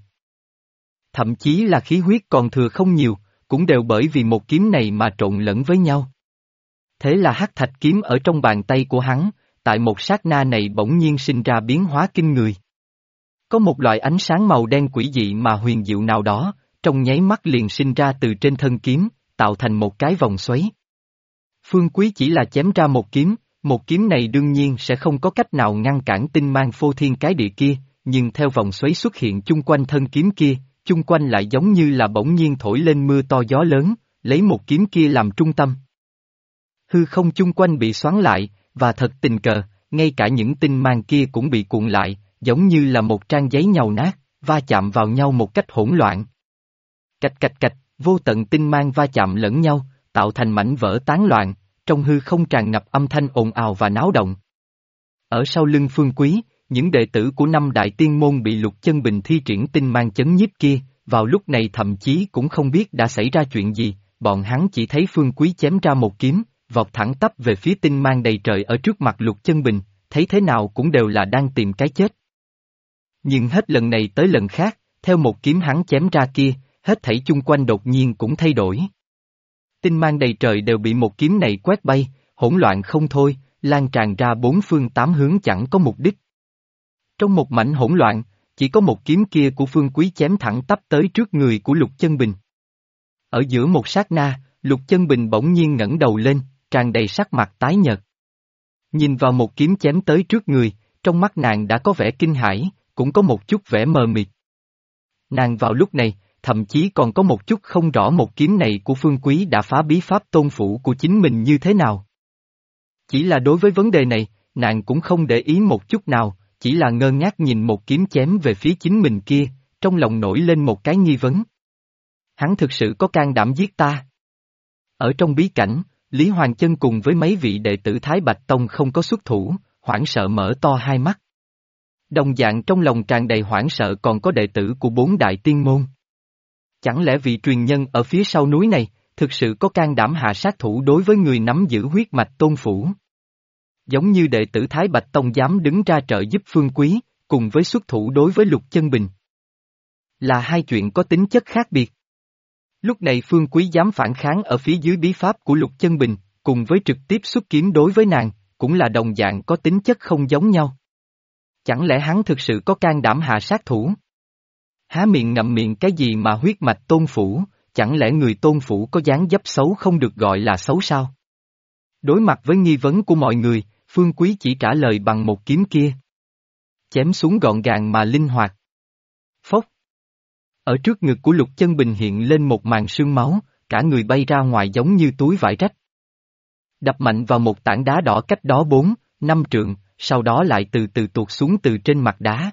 Thậm chí là khí huyết còn thừa không nhiều, cũng đều bởi vì một kiếm này mà trộn lẫn với nhau. Thế là hắc thạch kiếm ở trong bàn tay của hắn, tại một sát na này bỗng nhiên sinh ra biến hóa kinh người. Có một loại ánh sáng màu đen quỷ dị mà huyền diệu nào đó, trong nháy mắt liền sinh ra từ trên thân kiếm, tạo thành một cái vòng xoáy. Phương Quý chỉ là chém ra một kiếm này đương nhiên sẽ không có cách nào ngăn cản tinh mang phô thiên cái địa kia, nhưng theo vòng xoáy xuất hiện chung quanh thân kiếm kia, chung quanh lại giống như là bỗng nhiên thổi lên mưa to gió lớn, lấy một kiếm kia làm trung tâm. Hư không chung quanh bị xoắn lại, và thật tình cờ, ngay cả những tinh mang kia cũng bị cuộn lại, giống như là một trang giấy nhàu nát, va chạm vào nhau một cách hỗn loạn. Cạch cạch cạch, vô tận tinh mang va chạm lẫn nhau, tạo thành mảnh vỡ tán loạn, trong hư không tràn ngập âm thanh ồn ào và náo động. Ở sau lưng Phương Quý, những đệ tử của năm đại tiên môn bị Lục Chân Bình thi triển tinh mang chấn nhiếp kia, vào lúc này thậm chí cũng không biết đã xảy ra chuyện gì, bọn hắn chỉ thấy Phương Quý chém ra một kiếm, vọt thẳng tắp về phía tinh mang đầy trời ở trước mặt Lục Chân Bình, thấy thế nào cũng đều là đang tìm cái chết. Nhưng hết lần này tới lần khác, theo một kiếm hắn chém ra kia, hết thảy chung quanh đột nhiên cũng thay đổi. Tinh mang đầy trời đều bị một kiếm này quét bay, hỗn loạn không thôi, lan tràn ra bốn phương tám hướng chẳng có mục đích. Trong một mảnh hỗn loạn, chỉ có một kiếm kia của Phương Quý chém thẳng tắp tới trước người của Lục Chân Bình. Ở giữa một sát na, Lục Chân Bình bỗng nhiên ngẩng đầu lên, tràn đầy sắc mặt tái nhợt. Nhìn vào một kiếm chém tới trước người, trong mắt nàng đã có vẻ kinh hãi, cũng có một chút vẻ mờ mịt. Nàng vào lúc này, thậm chí còn có một chút không rõ một kiếm này của Phương Quý đã phá bí pháp tôn phủ của chính mình như thế nào. Chỉ là đối với vấn đề này, nàng cũng không để ý một chút nào, chỉ là ngơ ngác nhìn một kiếm chém về phía chính mình kia, trong lòng nổi lên một cái nghi vấn. Hắn thực sự có can đảm giết ta? Ở trong bí cảnh, Lý Hoàng Chân cùng với mấy vị đệ tử Thái Bạch Tông không có xuất thủ, hoảng sợ mở to hai mắt. Đồng dạng trong lòng tràn đầy hoảng sợ còn có đệ tử của bốn đại tiên môn. Chẳng lẽ vị truyền nhân ở phía sau núi này, thực sự có can đảm hạ sát thủ đối với người nắm giữ huyết mạch tôn phủ? Giống như đệ tử Thái Bạch Tông dám đứng ra trợ giúp Phương Quý, cùng với xuất thủ đối với Lục Chân Bình. Là hai chuyện có tính chất khác biệt. Lúc này Phương Quý dám phản kháng ở phía dưới bí pháp của Lục Chân Bình, cùng với trực tiếp xuất kiếm đối với nàng, cũng là đồng dạng có tính chất không giống nhau. Chẳng lẽ hắn thực sự có can đảm hạ sát thủ? Há miệng ngậm miệng cái gì mà huyết mạch tôn phủ, chẳng lẽ người tôn phủ có dáng dấp xấu không được gọi là xấu sao? Đối mặt với nghi vấn của mọi người, Phương Quý chỉ trả lời bằng một kiếm kia. Chém xuống gọn gàng mà linh hoạt. Phốc. Ở trước ngực của Lục Chân Bình hiện lên một màn sương máu, cả người bay ra ngoài giống như túi vải rách. Đập mạnh vào một tảng đá đỏ cách đó 4-5 trượng, sau đó lại từ từ tuột xuống từ trên mặt đá.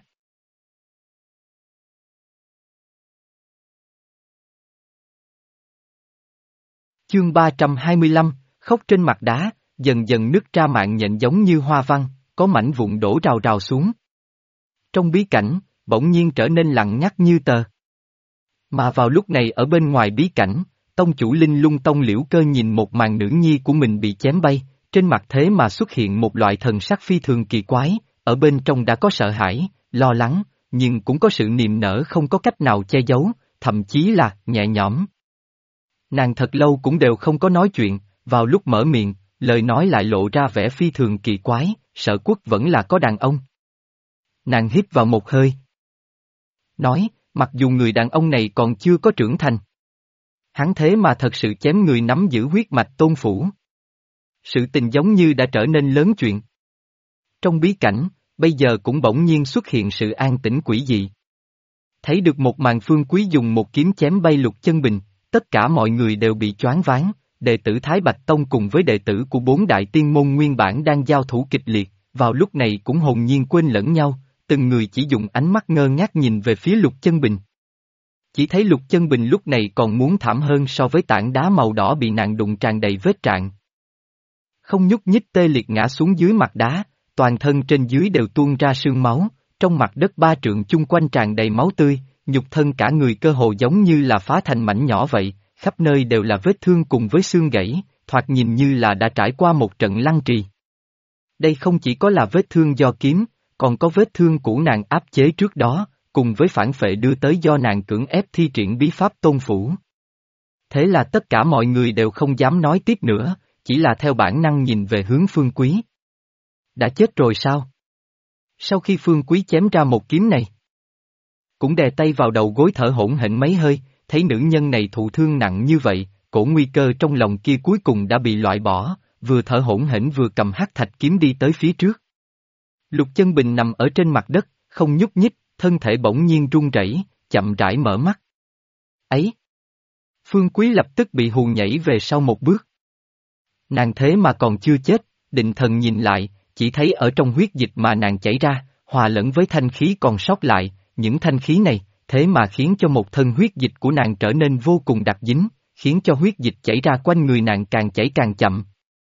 Chương 325, khóc trên mặt đá, dần dần nứt ra mạng nhện giống như hoa văn, có mảnh vụn đổ rào rào xuống. Trong bí cảnh, bỗng nhiên trở nên lặng ngắt như tờ. Mà vào lúc này ở bên ngoài bí cảnh, tông chủ Linh Lung Tông Liễu Cơ nhìn một màn nữ nhi của mình bị chém bay, trên mặt thế mà xuất hiện một loại thần sắc phi thường kỳ quái, ở bên trong đã có sợ hãi, lo lắng, nhưng cũng có sự niềm nở không có cách nào che giấu, thậm chí là nhẹ nhõm. Nàng thật lâu cũng đều không có nói chuyện, vào lúc mở miệng, lời nói lại lộ ra vẻ phi thường kỳ quái, Sở Quốc vẫn là có đàn ông. Nàng hít vào một hơi. Nói, mặc dù người đàn ông này còn chưa có trưởng thành. Hắn thế mà thật sự chém người nắm giữ huyết mạch tôn phủ. Sự tình giống như đã trở nên lớn chuyện. Trong bí cảnh, bây giờ cũng bỗng nhiên xuất hiện sự an tĩnh quỷ dị. Thấy được một màn Phương Quý dùng một kiếm chém bay Lục Chân Bình, tất cả mọi người đều bị choáng váng, đệ tử Thái Bạch Tông cùng với đệ tử của bốn đại tiên môn nguyên bản đang giao thủ kịch liệt, vào lúc này cũng hồn nhiên quên lẫn nhau, từng người chỉ dùng ánh mắt ngơ ngác nhìn về phía Lục Chân Bình. Chỉ thấy Lục Chân Bình lúc này còn muốn thảm hơn so với tảng đá màu đỏ bị nàng đụng tràn đầy vết rạn. Không nhúc nhích tê liệt ngã xuống dưới mặt đá, toàn thân trên dưới đều tuôn ra sương máu, trong mặt đất 3 trượng chung quanh tràn đầy máu tươi, nhục thân cả người cơ hồ giống như là phá thành mảnh nhỏ vậy, khắp nơi đều là vết thương cùng với xương gãy, thoạt nhìn như là đã trải qua một trận lăng trì. Đây không chỉ có là vết thương do kiếm, còn có vết thương của nàng áp chế trước đó, cùng với phản phệ đưa tới do nàng cưỡng ép thi triển bí pháp tôn phủ. Thế là tất cả mọi người đều không dám nói tiếp nữa, chỉ là theo bản năng nhìn về hướng Phương Quý. Đã chết rồi sao? Sau khi Phương Quý chém ra một kiếm này, cũng đè tay vào đầu gối thở hổn hển mấy hơi, thấy nữ nhân này thụ thương nặng như vậy, cổ nguy cơ trong lòng kia cuối cùng đã bị loại bỏ, vừa thở hổn hển vừa cầm hắc thạch kiếm đi tới phía trước. Lục Chân Bình nằm ở trên mặt đất, không nhúc nhích, thân thể bỗng nhiên run rẩy, chậm rãi mở mắt. Ấy! Phương Quý lập tức bị hù nhảy về sau một bước. Nàng thế mà còn chưa chết, định thần nhìn lại, chỉ thấy ở trong huyết dịch mà nàng chảy ra, hòa lẫn với thanh khí còn sót lại, những thanh khí này, thế mà khiến cho một thân huyết dịch của nàng trở nên vô cùng đặc dính, khiến cho huyết dịch chảy ra quanh người nàng càng chảy càng chậm.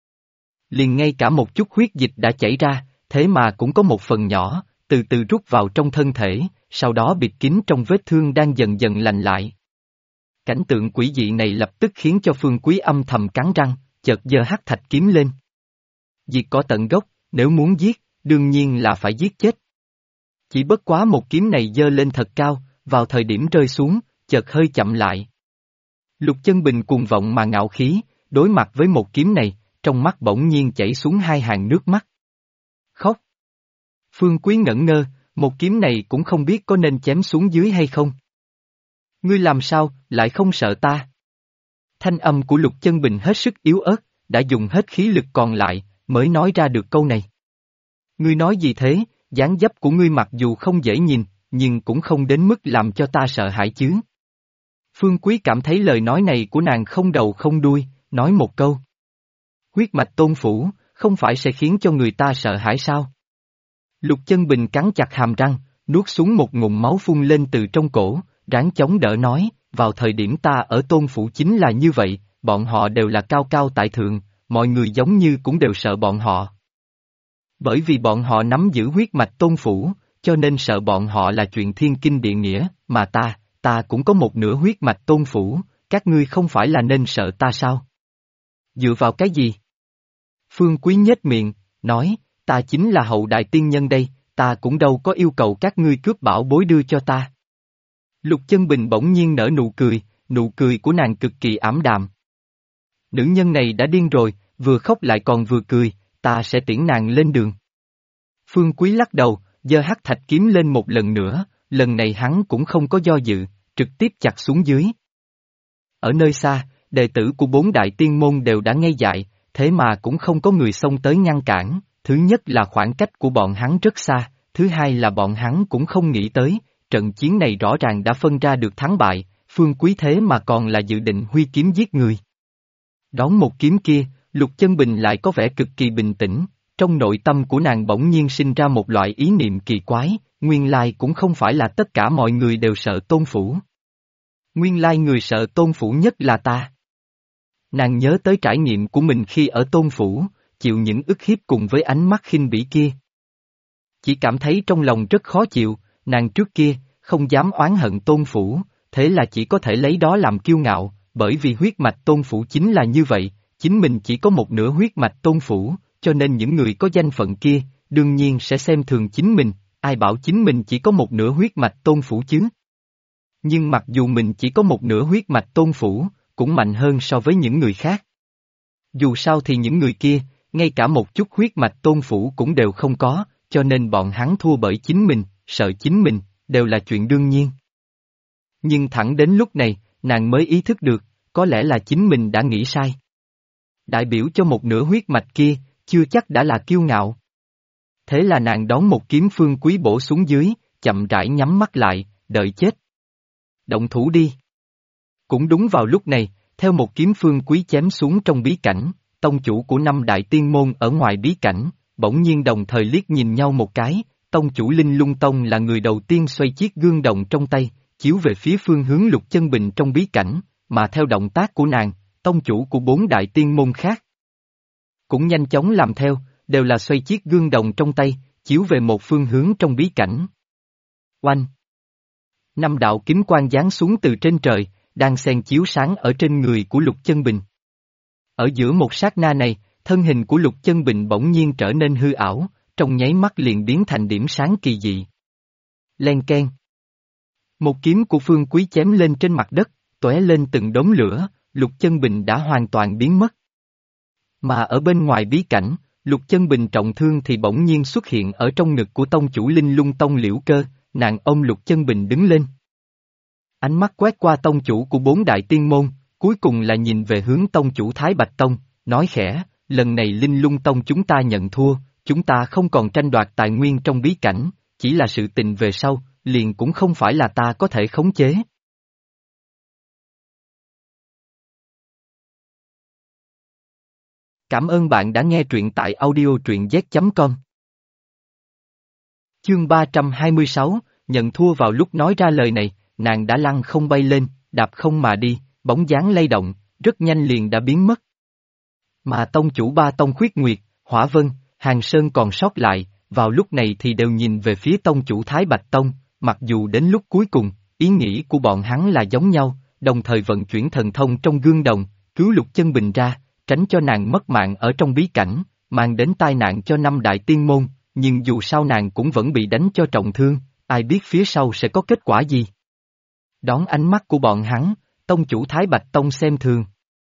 Liền ngay cả một chút huyết dịch đã chảy ra, thế mà cũng có một phần nhỏ, từ từ rút vào trong thân thể, sau đó bịt kín trong vết thương đang dần dần lành lại. Cảnh tượng quỷ dị này lập tức khiến cho Phương Quý âm thầm cắn răng, chợt giơ hắc thạch kiếm lên. Diệt cỏ tận gốc, nếu muốn giết, đương nhiên là phải giết chết. Chỉ bất quá một kiếm này giơ lên thật cao, vào thời điểm rơi xuống, chợt hơi chậm lại. Lục Chân Bình cuồng vọng mà ngạo khí, đối mặt với một kiếm này, trong mắt bỗng nhiên chảy xuống hai hàng nước mắt. Khóc. Phương Quý ngẩn ngơ, một kiếm này cũng không biết có nên chém xuống dưới hay không. Ngươi làm sao, lại không sợ ta? Thanh âm của Lục Chân Bình hết sức yếu ớt, đã dùng hết khí lực còn lại, mới nói ra được câu này. Ngươi nói gì thế, dáng dấp của ngươi mặc dù không dễ nhìn, nhưng cũng không đến mức làm cho ta sợ hãi chứ. Phương Quý cảm thấy lời nói này của nàng không đầu không đuôi, nói một câu. Huyết mạch tôn phủ, không phải sẽ khiến cho người ta sợ hãi sao? Lục Chân Bình cắn chặt hàm răng, nuốt xuống một ngụm máu phun lên từ trong cổ, ráng chống đỡ nói, vào thời điểm ta ở tôn phủ chính là như vậy, bọn họ đều là cao cao tại thượng, mọi người giống như cũng đều sợ bọn họ. Bởi vì bọn họ nắm giữ huyết mạch tôn phủ, cho nên sợ bọn họ là chuyện thiên kinh địa nghĩa, mà ta cũng có một nửa huyết mạch tôn phủ, các ngươi không phải là nên sợ ta sao? Dựa vào cái gì? Phương Quý nhếch miệng, nói, ta chính là hậu đại tiên nhân đây, ta cũng đâu có yêu cầu các ngươi cướp bảo bối đưa cho ta. Lục Chân Bình bỗng nhiên nở nụ cười của nàng cực kỳ ảm đạm. Nữ nhân này đã điên rồi, vừa khóc lại còn vừa cười, ta sẽ tiễn nàng lên đường. Phương Quý lắc đầu, giơ hắc thạch kiếm lên một lần nữa, lần này hắn cũng không có do dự, trực tiếp chặt xuống dưới. Ở nơi xa, đệ tử của bốn đại tiên môn đều đã ngây dại, thế mà cũng không có người xông tới ngăn cản, thứ nhất là khoảng cách của bọn hắn rất xa, thứ hai là bọn hắn cũng không nghĩ tới, trận chiến này rõ ràng đã phân ra được thắng bại, Phương Quý thế mà còn là dự định huy kiếm giết người. Đón một kiếm kia, Lục Chân Bình lại có vẻ cực kỳ bình tĩnh, trong nội tâm của nàng bỗng nhiên sinh ra một loại ý niệm kỳ quái, nguyên lai cũng không phải là tất cả mọi người đều sợ tôn phủ. Nguyên lai người sợ tôn phủ nhất là ta. Nàng nhớ tới trải nghiệm của mình khi ở tôn phủ, chịu những ức hiếp cùng với ánh mắt khinh bỉ kia. Chỉ cảm thấy trong lòng rất khó chịu, nàng trước kia, không dám oán hận tôn phủ, thế là chỉ có thể lấy đó làm kiêu ngạo, bởi vì huyết mạch tôn phủ chính là như vậy, chính mình chỉ có một nửa huyết mạch tôn phủ, cho nên những người có danh phận kia, đương nhiên sẽ xem thường chính mình, ai bảo chính mình chỉ có một nửa huyết mạch tôn phủ chứ. Nhưng mặc dù mình chỉ có một nửa huyết mạch tôn phủ, cũng mạnh hơn so với những người khác. Dù sao thì những người kia, ngay cả một chút huyết mạch tôn phủ cũng đều không có, cho nên bọn hắn thua bởi chính mình, sợ chính mình, đều là chuyện đương nhiên. Nhưng thẳng đến lúc này, nàng mới ý thức được, có lẽ là chính mình đã nghĩ sai. Đại biểu cho một nửa huyết mạch kia, chưa chắc đã là kiêu ngạo. Thế là nàng đón một kiếm Phương Quý bổ xuống dưới, chậm rãi nhắm mắt lại, đợi chết. Động thủ đi. Cũng đúng vào lúc này, theo một kiếm Phương Quý chém xuống trong bí cảnh, tông chủ của năm đại tiên môn ở ngoài bí cảnh, bỗng nhiên đồng thời liếc nhìn nhau một cái, tông chủ Linh Lung Tông là người đầu tiên xoay chiếc gương đồng trong tay, chiếu về phía phương hướng Lục Chân Bình trong bí cảnh, mà theo động tác của nàng, tông chủ của bốn đại tiên môn khác cũng nhanh chóng làm theo, đều là xoay chiếc gương đồng trong tay, chiếu về một phương hướng trong bí cảnh. Oanh! Năm đạo kiếm quang giáng xuống từ trên trời, đang xen chiếu sáng ở trên người của Lục Chân Bình. Ở giữa một sát na này, thân hình của Lục Chân Bình bỗng nhiên trở nên hư ảo, trong nháy mắt liền biến thành điểm sáng kỳ dị. Len keng. Một kiếm của Phương Quý chém lên trên mặt đất, tóe lên từng đốm lửa, Lục Chân Bình đã hoàn toàn biến mất. Mà ở bên ngoài bí cảnh, Lục Chân Bình trọng thương thì bỗng nhiên xuất hiện ở trong ngực của tông chủ Linh Lung Tông Liễu Cơ, nàng ôm Lục Chân Bình đứng lên. Ánh mắt quét qua tông chủ của bốn đại tiên môn, cuối cùng là nhìn về hướng tông chủ Thái Bạch Tông, nói khẽ, lần này Linh Lung Tông chúng ta nhận thua, chúng ta không còn tranh đoạt tài nguyên trong bí cảnh, chỉ là sự tình về sau, liền cũng không phải là ta có thể khống chế. Cảm ơn bạn đã nghe truyện tại audio truyện z.com. Chương 326, nhận thua. Vào lúc nói ra lời này, nàng đã lăn không bay lên, đạp không mà đi, bóng dáng lay động, rất nhanh liền đã biến mất. Mà tông chủ ba tông Khuyết Nguyệt, Hỏa Vân, Hàng Sơn còn sót lại, vào lúc này thì đều nhìn về phía tông chủ Thái Bạch Tông, mặc dù đến lúc cuối cùng, ý nghĩ của bọn hắn là giống nhau, đồng thời vận chuyển thần thông trong gương đồng, cứu Lục Chân Bình ra, tránh cho nàng mất mạng ở trong bí cảnh, mang đến tai nạn cho năm đại tiên môn, nhưng dù sao nàng cũng vẫn bị đánh cho trọng thương, ai biết phía sau sẽ có kết quả gì. Đón ánh mắt của bọn hắn, tông chủ Thái Bạch Tông xem thường.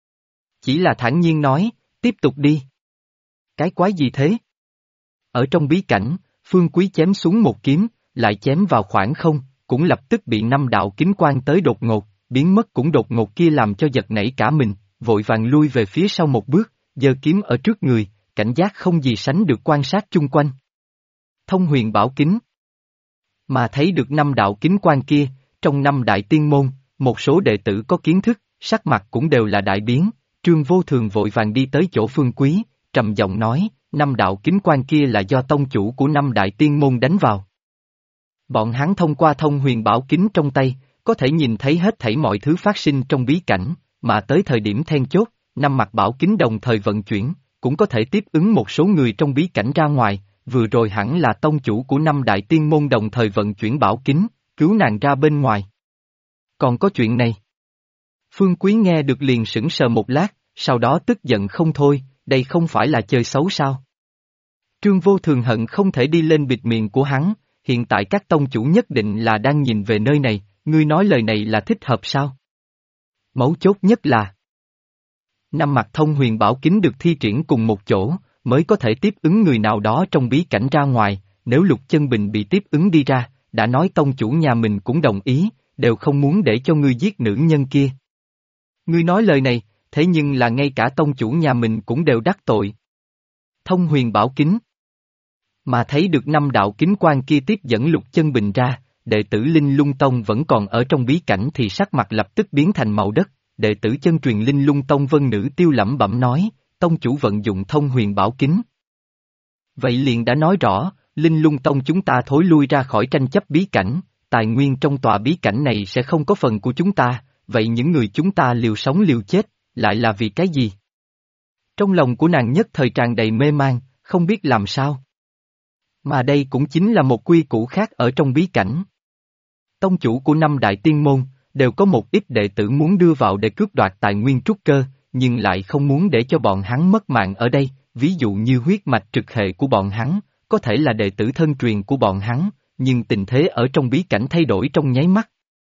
Chỉ là thản nhiên nói, tiếp tục đi. Cái quái gì thế? Ở trong bí cảnh, Phương Quý chém xuống một kiếm, lại chém vào khoảng không, cũng lập tức bị năm đạo kiếm quang tới đột ngột, biến mất cũng đột ngột kia làm cho giật nảy cả mình, vội vàng lui về phía sau một bước, giơ kiếm ở trước người, cảnh giác không gì sánh được quan sát chung quanh. Thông huyền bảo kính. Mà thấy được năm đạo kiếm quang kia, trong năm đại tiên môn, một số đệ tử có kiến thức, sắc mặt cũng đều là đại biến, Trương Vô Thường vội vàng đi tới chỗ Phương Quý, trầm giọng nói, năm đạo kiếm quang kia là do tông chủ của năm đại tiên môn đánh vào. Bọn hắn thông qua thông huyền bảo kính trong tay, có thể nhìn thấy hết thảy mọi thứ phát sinh trong bí cảnh, mà tới thời điểm then chốt, năm mặt bảo kính đồng thời vận chuyển, cũng có thể tiếp ứng một số người trong bí cảnh ra ngoài, vừa rồi hẳn là tông chủ của năm đại tiên môn đồng thời vận chuyển bảo kính, cứu nàng ra bên ngoài. Còn có chuyện này. Phương Quý nghe được liền sững sờ một lát, sau đó tức giận không thôi, đây không phải là chơi xấu sao? Trương Vô Thường hận không thể đi lên bịt miệng của hắn, hiện tại các tông chủ nhất định là đang nhìn về nơi này, ngươi nói lời này là thích hợp sao? Mấu chốt nhất là năm mặt thông huyền bảo kính được thi triển cùng một chỗ, mới có thể tiếp ứng người nào đó trong bí cảnh ra ngoài, nếu Lục Chân Bình bị tiếp ứng đi ra, đã nói tông chủ nhà mình cũng đồng ý, đều không muốn để cho ngươi giết nữ nhân kia. Ngươi nói lời này, thế nhưng là ngay cả tông chủ nhà mình cũng đều đắc tội. Thông huyền bảo kính. Mà thấy được năm đạo kính quang kia tiếp dẫn Lục Chân Bình ra, đệ tử Linh Lung Tông vẫn còn ở trong bí cảnh thì sắc mặt lập tức biến thành màu đất, đệ tử chân truyền Linh Lung Tông Vân Nữ Tiêu lẩm bẩm nói, tông chủ vận dụng thông huyền bảo kính. Vậy liền đã nói rõ, Linh Lung Tông chúng ta thối lui ra khỏi tranh chấp bí cảnh, tài nguyên trong tòa bí cảnh này sẽ không có phần của chúng ta, vậy những người chúng ta liều sống liều chết, lại là vì cái gì? Trong lòng của nàng nhất thời tràn đầy mê man, không biết làm sao. Mà đây cũng chính là một quy củ khác ở trong bí cảnh. Tông chủ của năm đại tiên môn, đều có một ít đệ tử muốn đưa vào để cướp đoạt tài nguyên trúc cơ, nhưng lại không muốn để cho bọn hắn mất mạng ở đây, ví dụ như huyết mạch trực hệ của bọn hắn, có thể là đệ tử thân truyền của bọn hắn, nhưng tình thế ở trong bí cảnh thay đổi trong nháy mắt.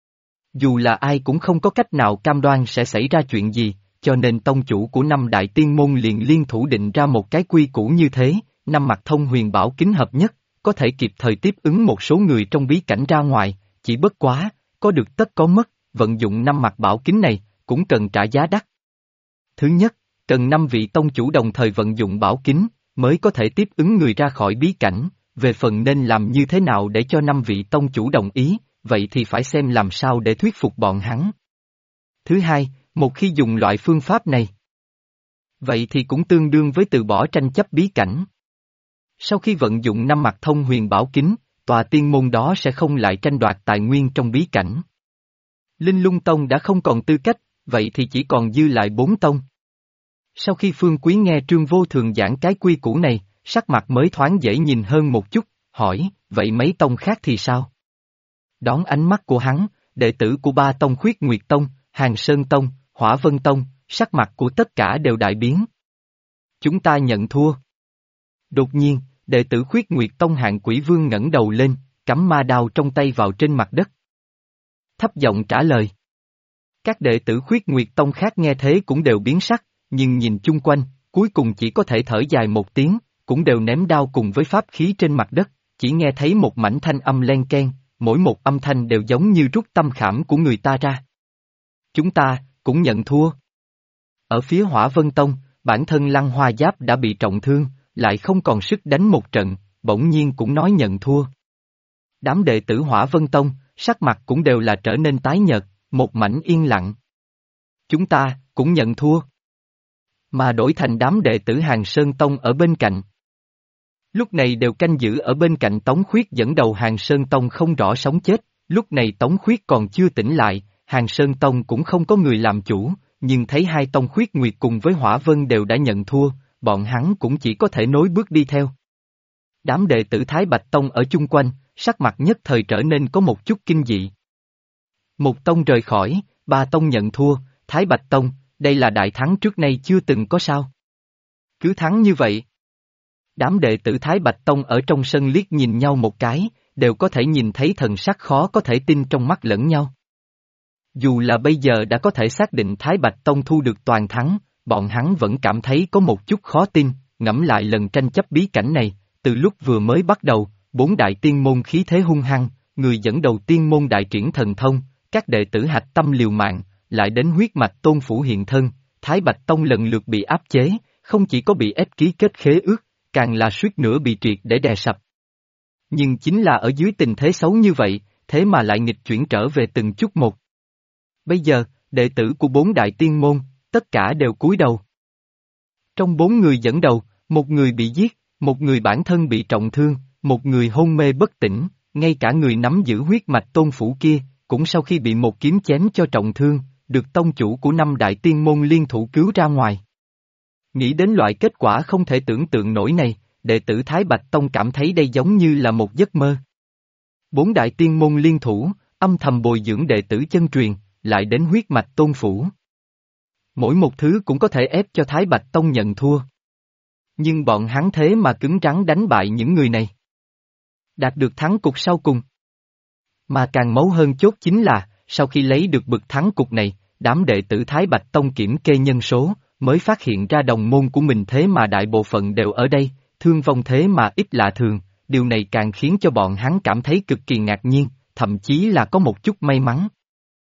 Dù là ai cũng không có cách nào cam đoan sẽ xảy ra chuyện gì, cho nên tông chủ của năm đại tiên môn liền liên thủ định ra một cái quy củ như thế, năm mặt thông huyền bảo kính hợp nhất, có thể kịp thời tiếp ứng một số người trong bí cảnh ra ngoài, chỉ bất quá, có được tất có mất, vận dụng năm mặt bảo kính này, cũng cần trả giá đắt. Thứ nhất, cần 5 vị tông chủ đồng thời vận dụng bảo kính, mới có thể tiếp ứng người ra khỏi bí cảnh, về phần nên làm như thế nào để cho 5 vị tông chủ đồng ý, vậy thì phải xem làm sao để thuyết phục bọn hắn. Thứ hai, một khi dùng loại phương pháp này, vậy thì cũng tương đương với từ bỏ tranh chấp bí cảnh. Sau khi vận dụng 5 mặt thông huyền bảo kính, tòa tiên môn đó sẽ không lại tranh đoạt tài nguyên trong bí cảnh. Linh Lung Tông đã không còn tư cách, vậy thì chỉ còn dư lại 4 tông. Sau khi Phương Quý nghe Trương Vô Thường giảng cái quy củ này, sắc mặt mới thoáng dễ nhìn hơn một chút, hỏi, vậy mấy tông khác thì sao? Đón ánh mắt của hắn, đệ tử của ba tông Khuyết Nguyệt Tông, Hàng Sơn Tông, Hỏa Vân Tông, sắc mặt của tất cả đều đại biến. Chúng ta nhận thua. Đột nhiên, đệ tử Khuyết Nguyệt Tông Hạng Quỷ Vương ngẩng đầu lên, cắm ma đao trong tay vào trên mặt đất. Thấp giọng trả lời. Các đệ tử Khuyết Nguyệt Tông khác nghe thế cũng đều biến sắc, nhưng nhìn chung quanh, cuối cùng chỉ có thể thở dài một tiếng, cũng đều ném đao cùng với pháp khí trên mặt đất, chỉ nghe thấy một mảnh thanh âm len keng, mỗi một âm thanh đều giống như rút tâm khảm của người ta ra. Chúng ta, cũng nhận thua. Ở phía Hỏa Vân Tông, bản thân Lăng Hoa Giáp đã bị trọng thương, lại không còn sức đánh một trận, bỗng nhiên cũng nói nhận thua. Đám đệ tử Hỏa Vân Tông, sắc mặt cũng đều là trở nên tái nhợt, một mảnh yên lặng. Chúng ta, cũng nhận thua. Mà đổi thành đám đệ tử Hàng Sơn Tông ở bên cạnh. Lúc này đều canh giữ ở bên cạnh Tống Khuyết dẫn đầu Hàng Sơn Tông không rõ sống chết, lúc này Tống Khuyết còn chưa tỉnh lại, Hàng Sơn Tông cũng không có người làm chủ, nhưng thấy hai tông Khuyết Nguyệt cùng với Hỏa Vân đều đã nhận thua, bọn hắn cũng chỉ có thể nối bước đi theo. Đám đệ tử Thái Bạch Tông ở chung quanh, sắc mặt nhất thời trở nên có một chút kinh dị. Một tông rời khỏi, ba tông nhận thua, Thái Bạch Tông, đây là đại thắng trước nay chưa từng có sao. Cứ thắng như vậy. Đám đệ tử Thái Bạch Tông ở trong sân liếc nhìn nhau một cái, đều có thể nhìn thấy thần sắc khó có thể tin trong mắt lẫn nhau. Dù là bây giờ đã có thể xác định Thái Bạch Tông thu được toàn thắng, bọn hắn vẫn cảm thấy có một chút khó tin, ngẫm lại lần tranh chấp bí cảnh này, từ lúc vừa mới bắt đầu, bốn đại tiên môn khí thế hung hăng, người dẫn đầu tiên môn đại triển thần thông, các đệ tử hạch tâm liều mạng, lại đến huyết mạch tôn phủ hiện thân, Thái Bạch Tông lần lượt bị áp chế, không chỉ có bị ép ký kết khế ước, càng là suýt nữa bị triệt để đè sập. Nhưng chính là ở dưới tình thế xấu như vậy, thế mà lại nghịch chuyển trở về từng chút một. Bây giờ, đệ tử của bốn đại tiên môn, tất cả đều cúi đầu. Trong bốn người dẫn đầu, một người bị giết, một người bản thân bị trọng thương, một người hôn mê bất tỉnh, ngay cả người nắm giữ huyết mạch tôn phủ kia, cũng sau khi bị một kiếm chém cho trọng thương, được tông chủ của năm đại tiên môn liên thủ cứu ra ngoài. Nghĩ đến loại kết quả không thể tưởng tượng nổi này, đệ tử Thái Bạch Tông cảm thấy đây giống như là một giấc mơ. Bốn đại tiên môn liên thủ, âm thầm bồi dưỡng đệ tử chân truyền, lại đến huyết mạch tôn phủ. Mỗi một thứ cũng có thể ép cho Thái Bạch Tông nhận thua. Nhưng bọn hắn thế mà cứng rắn đánh bại những người này. Đạt được thắng cục sau cùng. Mà càng máu hơn chốt chính là, sau khi lấy được bực thắng cục này, đám đệ tử Thái Bạch Tông kiểm kê nhân số, mới phát hiện ra đồng môn của mình thế mà đại bộ phận đều ở đây, thương vong thế mà ít lạ thường, điều này càng khiến cho bọn hắn cảm thấy cực kỳ ngạc nhiên, thậm chí là có một chút may mắn.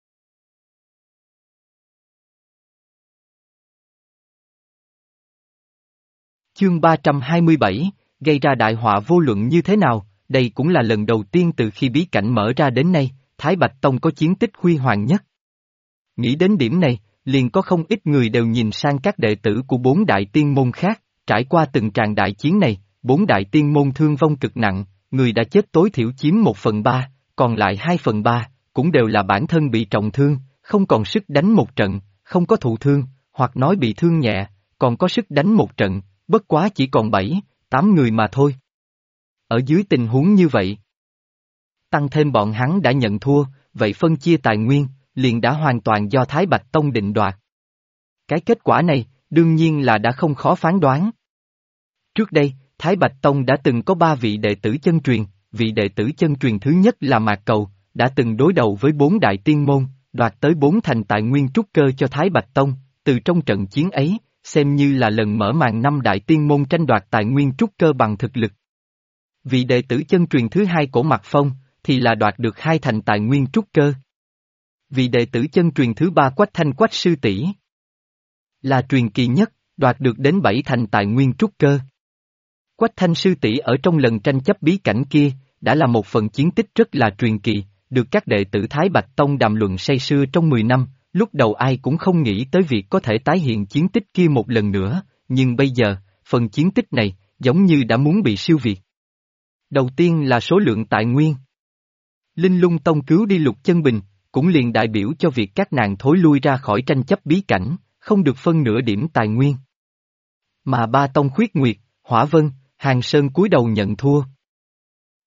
Chương 327, gây ra đại họa vô luận như thế nào, đây cũng là lần đầu tiên từ khi bí cảnh mở ra đến nay, Thái Bạch Tông có chiến tích huy hoàng nhất. Nghĩ đến điểm này, liền có không ít người đều nhìn sang các đệ tử của bốn đại tiên môn khác, trải qua từng tràng đại chiến này, bốn đại tiên môn thương vong cực nặng, người đã chết tối thiểu chiếm 1/3, còn lại 2/3, cũng đều là bản thân bị trọng thương, không còn sức đánh một trận, không có thụ thương, hoặc nói bị thương nhẹ, còn có sức đánh một trận, bất quá chỉ còn 7-8 người mà thôi. Ở dưới tình huống như vậy, tăng thêm bọn hắn đã nhận thua, vậy phân chia tài nguyên, liền đã hoàn toàn do Thái Bạch Tông định đoạt. Cái kết quả này, đương nhiên là đã không khó phán đoán. Trước đây, Thái Bạch Tông đã từng có 3 vị đệ tử chân truyền, vị đệ tử chân truyền thứ nhất là Mạc Cầu, đã từng đối đầu với 4 đại tiên môn, đoạt tới 4 thành tài nguyên trúc cơ cho Thái Bạch Tông, từ trong trận chiến ấy, xem như là lần mở màn 5 đại tiên môn tranh đoạt tài nguyên trúc cơ bằng thực lực. Vị đệ tử chân truyền thứ hai của Mạc Phong, thì là đoạt được 2 thành tài nguyên trúc cơ. Vị đệ tử chân truyền thứ ba Quách Thanh Quách sư tỷ là truyền kỳ nhất, đoạt được đến 7 thành tài nguyên trúc cơ. Quách Thanh sư tỷ ở trong lần tranh chấp bí cảnh kia, đã là một phần chiến tích rất là truyền kỳ, được các đệ tử Thái Bạch Tông đàm luận say sưa trong 10 năm, lúc đầu ai cũng không nghĩ tới việc có thể tái hiện chiến tích kia một lần nữa, nhưng bây giờ, phần chiến tích này, giống như đã muốn bị siêu việt. Đầu tiên là số lượng tài nguyên. Linh Lung Tông cứu đi Lục Chân Bình, cũng liền đại biểu cho việc các nàng thối lui ra khỏi tranh chấp bí cảnh, không được phân nửa điểm tài nguyên. Mà ba tông Khuyết Nguyệt, Hỏa Vân, Hàng Sơn cúi đầu nhận thua.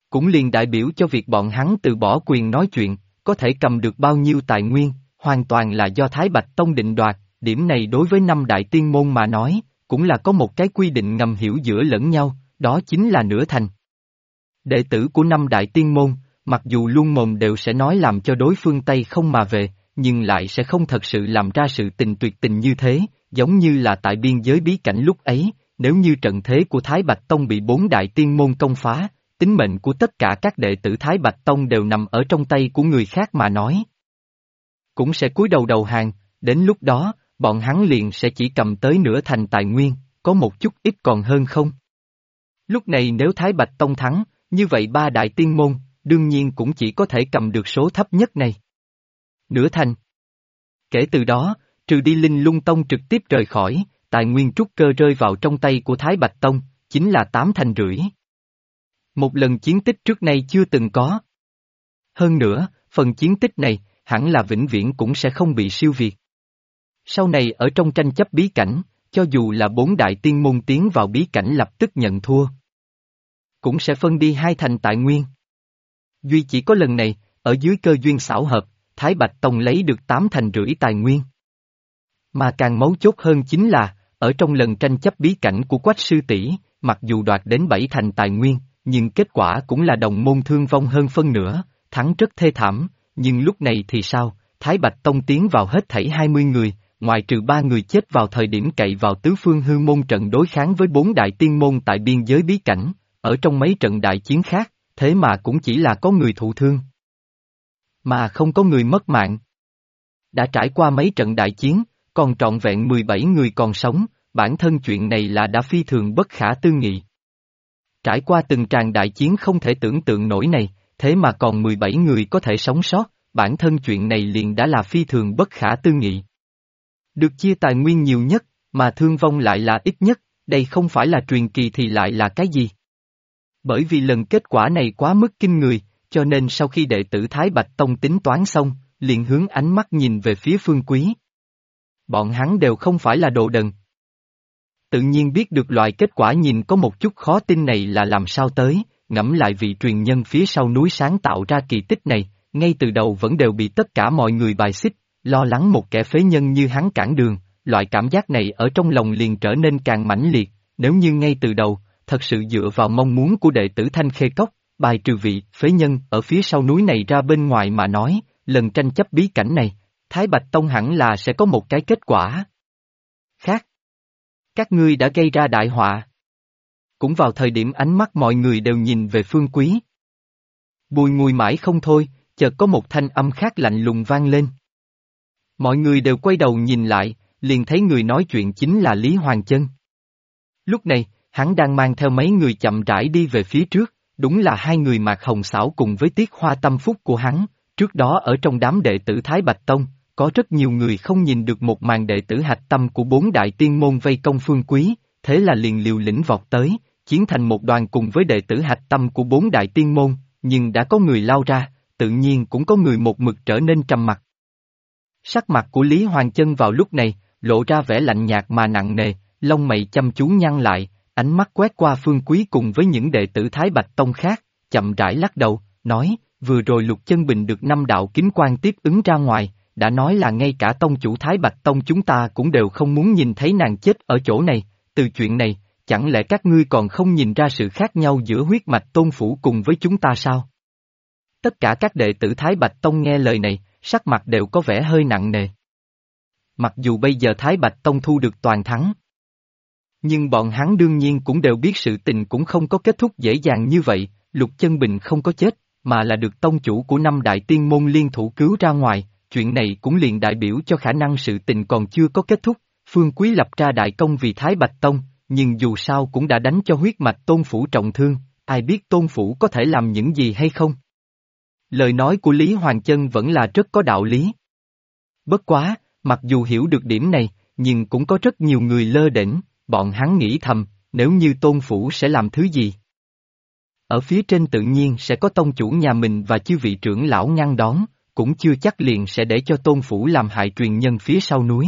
Cũng liền đại biểu cho việc bọn hắn từ bỏ quyền nói chuyện, có thể cầm được bao nhiêu tài nguyên, hoàn toàn là do Thái Bạch Tông định đoạt, điểm này đối với năm đại tiên môn mà nói, cũng là có một cái quy định ngầm hiểu giữa lẫn nhau, đó chính là nửa thành. Đệ tử của năm đại tiên môn, mặc dù luôn mồm đều sẽ nói làm cho đối phương Tây không mà về, nhưng lại sẽ không thật sự làm ra sự tình tuyệt tình như thế, giống như là tại biên giới bí cảnh lúc ấy, nếu như trận thế của Thái Bạch Tông bị bốn đại tiên môn công phá, tính mệnh của tất cả các đệ tử Thái Bạch Tông đều nằm ở trong tay của người khác mà nói. Cũng sẽ cúi đầu đầu hàng, đến lúc đó, bọn hắn liền sẽ chỉ cầm tới nửa thành tài nguyên, có một chút ít còn hơn không. Lúc này nếu Thái Bạch Tông thắng, như vậy ba đại tiên môn, đương nhiên cũng chỉ có thể cầm được số thấp nhất này. Nửa thành. Kể từ đó, trừ đi Linh Lung Tông trực tiếp rời khỏi, tài nguyên trúc cơ rơi vào trong tay của Thái Bạch Tông, chính là 8,5 thành. Một lần chiến tích trước nay chưa từng có. Hơn nữa, phần chiến tích này, hẳn là vĩnh viễn cũng sẽ không bị siêu việt. Sau này ở trong tranh chấp bí cảnh, cho dù là bốn đại tiên môn tiến vào bí cảnh lập tức nhận thua, cũng sẽ phân đi 2 thành tài nguyên. Duy chỉ có lần này, ở dưới cơ duyên xảo hợp, Thái Bạch Tông lấy được 8,5 thành tài nguyên. Mà càng mấu chốt hơn chính là, ở trong lần tranh chấp bí cảnh của Quách sư tỷ, mặc dù đoạt đến 7 thành tài nguyên, nhưng kết quả cũng là đồng môn thương vong hơn phân nửa, thắng rất thê thảm, nhưng lúc này thì sao, Thái Bạch Tông tiến vào hết thảy 20 người, ngoại trừ 3 người chết vào thời điểm cậy vào tứ phương hư môn trận đối kháng với 4 đại tiên môn tại biên giới bí cảnh, ở trong mấy trận đại chiến khác, thế mà cũng chỉ là có người thụ thương, mà không có người mất mạng. Đã trải qua mấy trận đại chiến, còn trọn vẹn 17 người còn sống, bản thân chuyện này là đã phi thường bất khả tư nghị. Trải qua từng tràng đại chiến không thể tưởng tượng nổi này, thế mà còn 17 người có thể sống sót, bản thân chuyện này liền đã là phi thường bất khả tư nghị. Được chia tài nguyên nhiều nhất, mà thương vong lại là ít nhất, đây không phải là truyền kỳ thì lại là cái gì? Bởi vì lần kết quả này quá mức kinh người, cho nên sau khi đệ tử Thái Bạch Tông tính toán xong, liền hướng ánh mắt nhìn về phía Phương Quý. Bọn hắn đều không phải là đồ đần. Tự nhiên biết được loại kết quả nhìn có một chút khó tin này là làm sao tới, ngẫm lại vị truyền nhân phía sau núi sáng tạo ra kỳ tích này, ngay từ đầu vẫn đều bị tất cả mọi người bài xích, lo lắng một kẻ phế nhân như hắn cản đường, loại cảm giác này ở trong lòng liền trở nên càng mãnh liệt, nếu như ngay từ đầu, thật sự dựa vào mong muốn của đệ tử Thanh Khê Cốc, bài trừ vị phế nhân ở phía sau núi này ra bên ngoài mà nói, lần tranh chấp bí cảnh này, Thái Bạch Tông hẳn là sẽ có một cái kết quả khác. Các ngươi đã gây ra đại họa. Cũng vào thời điểm ánh mắt mọi người đều nhìn về Phương Quý. Bùi ngùi mãi không thôi, chợt có một thanh âm khác lạnh lùng vang lên. Mọi người đều quay đầu nhìn lại, liền thấy người nói chuyện chính là Lý Hoàng Chân. Lúc này, hắn đang mang theo mấy người chậm rãi đi về phía trước, đúng là hai người Mạc Hồng Xảo cùng với Tiết Hoa tâm phúc của hắn, trước đó ở trong đám đệ tử Thái Bạch Tông, có rất nhiều người không nhìn được một màn đệ tử hạch tâm của bốn đại tiên môn vây công Phương Quý, thế là liền liều lĩnh vọt tới, chiến thành một đoàn cùng với đệ tử hạch tâm của bốn đại tiên môn, nhưng đã có người lao ra, tự nhiên cũng có người một mực trở nên trầm mặc. Sắc mặt của Lý Hoàng Chân vào lúc này, lộ ra vẻ lạnh nhạt mà nặng nề, lông mày chăm chú nhăn lại, ánh mắt quét qua Phương Quý cùng với những đệ tử Thái Bạch Tông khác, chậm rãi lắc đầu, nói, vừa rồi Lục Chân Bình được 5 đạo kiếm quang tiếp ứng ra ngoài, đã nói là ngay cả tông chủ Thái Bạch Tông chúng ta cũng đều không muốn nhìn thấy nàng chết ở chỗ này, từ chuyện này, chẳng lẽ các ngươi còn không nhìn ra sự khác nhau giữa huyết mạch tôn phủ cùng với chúng ta sao? Tất cả các đệ tử Thái Bạch Tông nghe lời này, sắc mặt đều có vẻ hơi nặng nề. Mặc dù bây giờ Thái Bạch Tông thu được toàn thắng, nhưng bọn hắn đương nhiên cũng đều biết sự tình cũng không có kết thúc dễ dàng như vậy, Lục Chân Bình không có chết, mà là được tông chủ của năm đại tiên môn liên thủ cứu ra ngoài, chuyện này cũng liền đại biểu cho khả năng sự tình còn chưa có kết thúc, Phương Quý lập ra đại công vì Thái Bạch Tông, nhưng dù sao cũng đã đánh cho huyết mạch tôn phủ trọng thương, ai biết tôn phủ có thể làm những gì hay không? Lời nói của Lý Hoàng Chân vẫn là rất có đạo lý. Bất quá, mặc dù hiểu được điểm này, nhưng cũng có rất nhiều người lơ đễnh, bọn hắn nghĩ thầm, nếu như tôn phủ sẽ làm thứ gì? Ở phía trên tự nhiên sẽ có tông chủ nhà mình và chư vị trưởng lão ngăn đón, cũng chưa chắc liền sẽ để cho tôn phủ làm hại truyền nhân phía sau núi.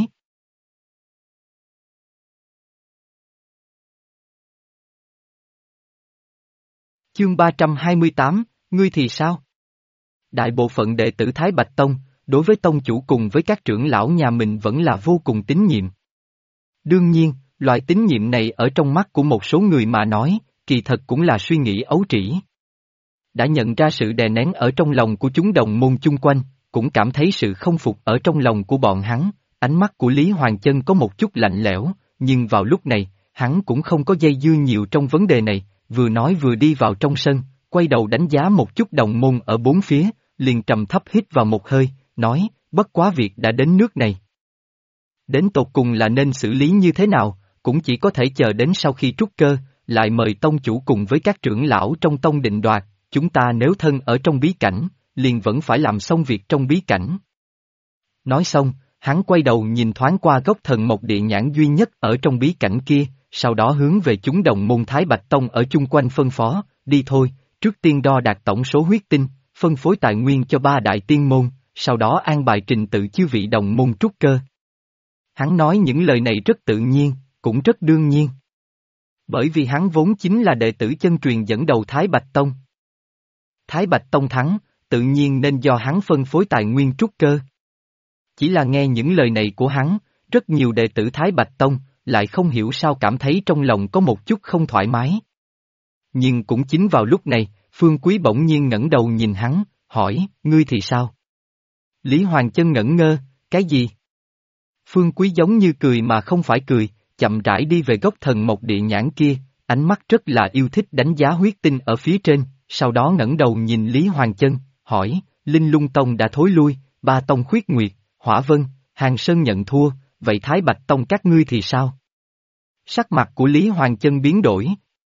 Chương 328, ngươi thì sao? Đại bộ phận đệ tử Thái Bạch Tông, đối với tông chủ cùng với các trưởng lão nhà mình vẫn là vô cùng tín nhiệm. Đương nhiên, loại tín nhiệm này ở trong mắt của một số người mà nói, kỳ thật cũng là suy nghĩ ấu trĩ. Đã nhận ra sự đè nén ở trong lòng của chúng đồng môn chung quanh, cũng cảm thấy sự không phục ở trong lòng của bọn hắn, ánh mắt của Lý Hoàng Chân có một chút lạnh lẽo, nhưng vào lúc này, hắn cũng không có dây dưa nhiều trong vấn đề này, vừa nói vừa đi vào trong sân, quay đầu đánh giá một chút đồng môn ở bốn phía, liền trầm thấp hít vào một hơi, nói, bất quá việc đã đến nước này. Đến tột cùng là nên xử lý như thế nào, cũng chỉ có thể chờ đến sau khi trút cơ, lại mời tông chủ cùng với các trưởng lão trong tông định đoạt, chúng ta nếu thân ở trong bí cảnh, liền vẫn phải làm xong việc trong bí cảnh. Nói xong, hắn quay đầu nhìn thoáng qua gốc thần mộc địa nhãn duy nhất ở trong bí cảnh kia, sau đó hướng về chúng đồng môn Thái Bạch Tông ở chung quanh phân phó, đi thôi, trước tiên đo đạt tổng số huyết tinh, phân phối tài nguyên cho ba đại tiên môn, sau đó an bài trình tự chư vị đồng môn trúc cơ. Hắn nói những lời này rất tự nhiên, cũng rất đương nhiên. Bởi vì hắn vốn chính là đệ tử chân truyền dẫn đầu Thái Bạch Tông. Thái Bạch Tông thắng, tự nhiên nên do hắn phân phối tài nguyên trúc cơ. Chỉ là nghe những lời này của hắn, rất nhiều đệ tử Thái Bạch Tông, lại không hiểu sao cảm thấy trong lòng có một chút không thoải mái. Nhưng cũng chính vào lúc này, Phương Quý bỗng nhiên ngẩng đầu nhìn hắn, hỏi, ngươi thì sao? Lý Hoàng Chân ngẩn ngơ, cái gì? Phương Quý giống như cười mà không phải cười, chậm rãi đi về gốc thần mộc địa nhãn kia, ánh mắt rất là yêu thích đánh giá huyết tinh ở phía trên, sau đó ngẩng đầu nhìn Lý Hoàng Chân, hỏi, Linh Lung Tông đã thối lui, ba tông Khuyết Nguyệt, Hỏa Vân, Hàng Sơn nhận thua, vậy Thái Bạch Tông các ngươi thì sao? Sắc mặt của Lý Hoàng Chân biến đổi.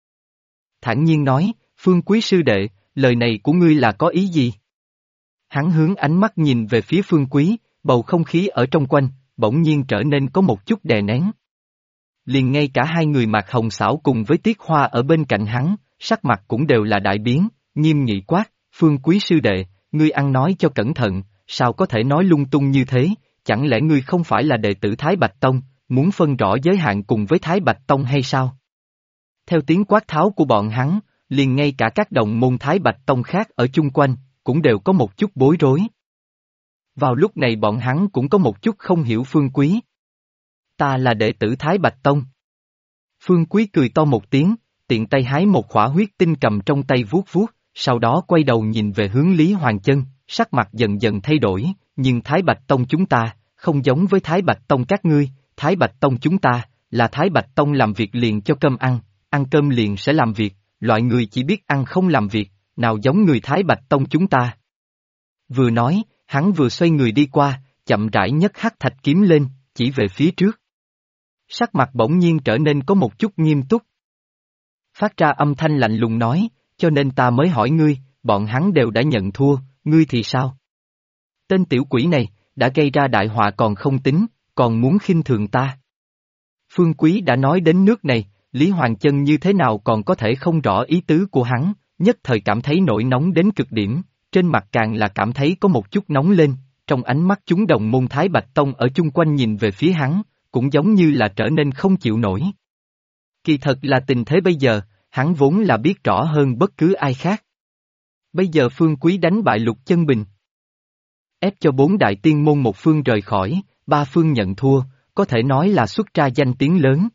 Thản nhiên nói, Phương Quý sư đệ, lời này của ngươi là có ý gì? Hắn hướng ánh mắt nhìn về phía Phương Quý, bầu không khí ở trong quanh, bỗng nhiên trở nên có một chút đè nén. Liền ngay cả hai người Mạc Hồng Xảo cùng với Tiết Hoa ở bên cạnh hắn, sắc mặt cũng đều là đại biến, nghiêm nghị quát, Phương Quý sư đệ, ngươi ăn nói cho cẩn thận, sao có thể nói lung tung như thế, chẳng lẽ ngươi không phải là đệ tử Thái Bạch Tông, muốn phân rõ giới hạn cùng với Thái Bạch Tông hay sao? Theo tiếng quát tháo của bọn hắn, liền ngay cả các đồng môn Thái Bạch Tông khác ở chung quanh, cũng đều có một chút bối rối. Vào lúc này bọn hắn cũng có một chút không hiểu Phương Quý. Ta là đệ tử Thái Bạch Tông. Phương Quý cười to một tiếng, tiện tay hái một khỏa huyết tinh cầm trong tay vuốt vuốt, sau đó quay đầu nhìn về hướng Lý Hoàng Chân, sắc mặt dần dần thay đổi, nhưng Thái Bạch Tông chúng ta, không giống với Thái Bạch Tông các ngươi, Thái Bạch Tông chúng ta, là Thái Bạch Tông làm việc liền cho cơm ăn cơm liền sẽ làm việc, loại người chỉ biết ăn không làm việc, nào giống người Thái Bạch Tông chúng ta. Vừa nói, hắn vừa xoay người đi qua, chậm rãi nhấc hắc thạch kiếm lên, chỉ về phía trước. Sắc mặt bỗng nhiên trở nên có một chút nghiêm túc. Phát ra âm thanh lạnh lùng nói, cho nên ta mới hỏi ngươi, bọn hắn đều đã nhận thua, ngươi thì sao? Tên tiểu quỷ này, đã gây ra đại họa còn không tính, còn muốn khinh thường ta. Phương Quý đã nói đến nước này, Lý Hoàng Chân như thế nào còn có thể không rõ ý tứ của hắn, nhất thời cảm thấy nổi nóng đến cực điểm, trên mặt càng là cảm thấy có một chút nóng lên, trong ánh mắt chúng đồng môn Thái Bạch Tông ở chung quanh nhìn về phía hắn, cũng giống như là trở nên không chịu nổi. Kỳ thật là tình thế bây giờ, hắn vốn là biết rõ hơn bất cứ ai khác. Bây giờ Phương Quý đánh bại Lục Chân Bình, ép cho bốn đại tiên môn một phương rời khỏi, ba phương nhận thua, có thể nói là xuất ra danh tiếng lớn.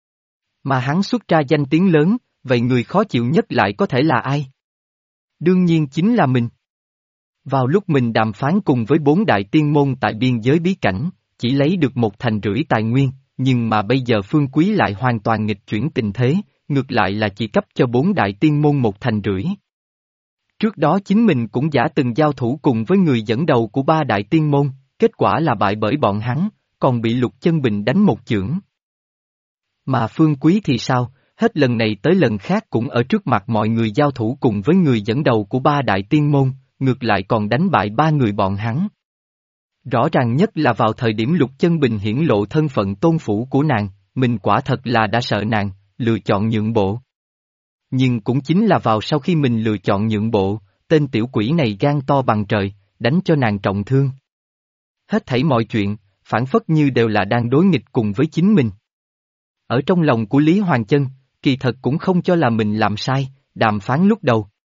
Mà hắn xuất ra danh tiếng lớn, vậy người khó chịu nhất lại có thể là ai? Đương nhiên chính là mình. Vào lúc mình đàm phán cùng với bốn đại tiên môn tại biên giới bí cảnh, chỉ lấy được 1,5 tài nguyên, nhưng mà bây giờ Phương Quý lại hoàn toàn nghịch chuyển tình thế, ngược lại là chỉ cấp cho bốn đại tiên môn 1,5. Trước đó chính mình cũng giả từng giao thủ cùng với người dẫn đầu của ba đại tiên môn, kết quả là bại bởi bọn hắn, còn bị Lục Chân Bình đánh một chưởng. Mà Phương Quý thì sao, hết lần này tới lần khác cũng ở trước mặt mọi người giao thủ cùng với người dẫn đầu của ba đại tiên môn, ngược lại còn đánh bại ba người bọn hắn. Rõ ràng nhất là vào thời điểm Lục Chân Bình hiển lộ thân phận tôn phủ của nàng, mình quả thật là đã sợ nàng, lựa chọn nhượng bộ. Nhưng cũng chính là vào sau khi mình lựa chọn nhượng bộ, tên tiểu quỷ này gan to bằng trời, đánh cho nàng trọng thương. Hết thảy mọi chuyện, phản phất như đều là đang đối nghịch cùng với chính mình. Ở trong lòng của Lý Hoàng Chân, kỳ thật cũng không cho là mình làm sai, đàm phán lúc đầu,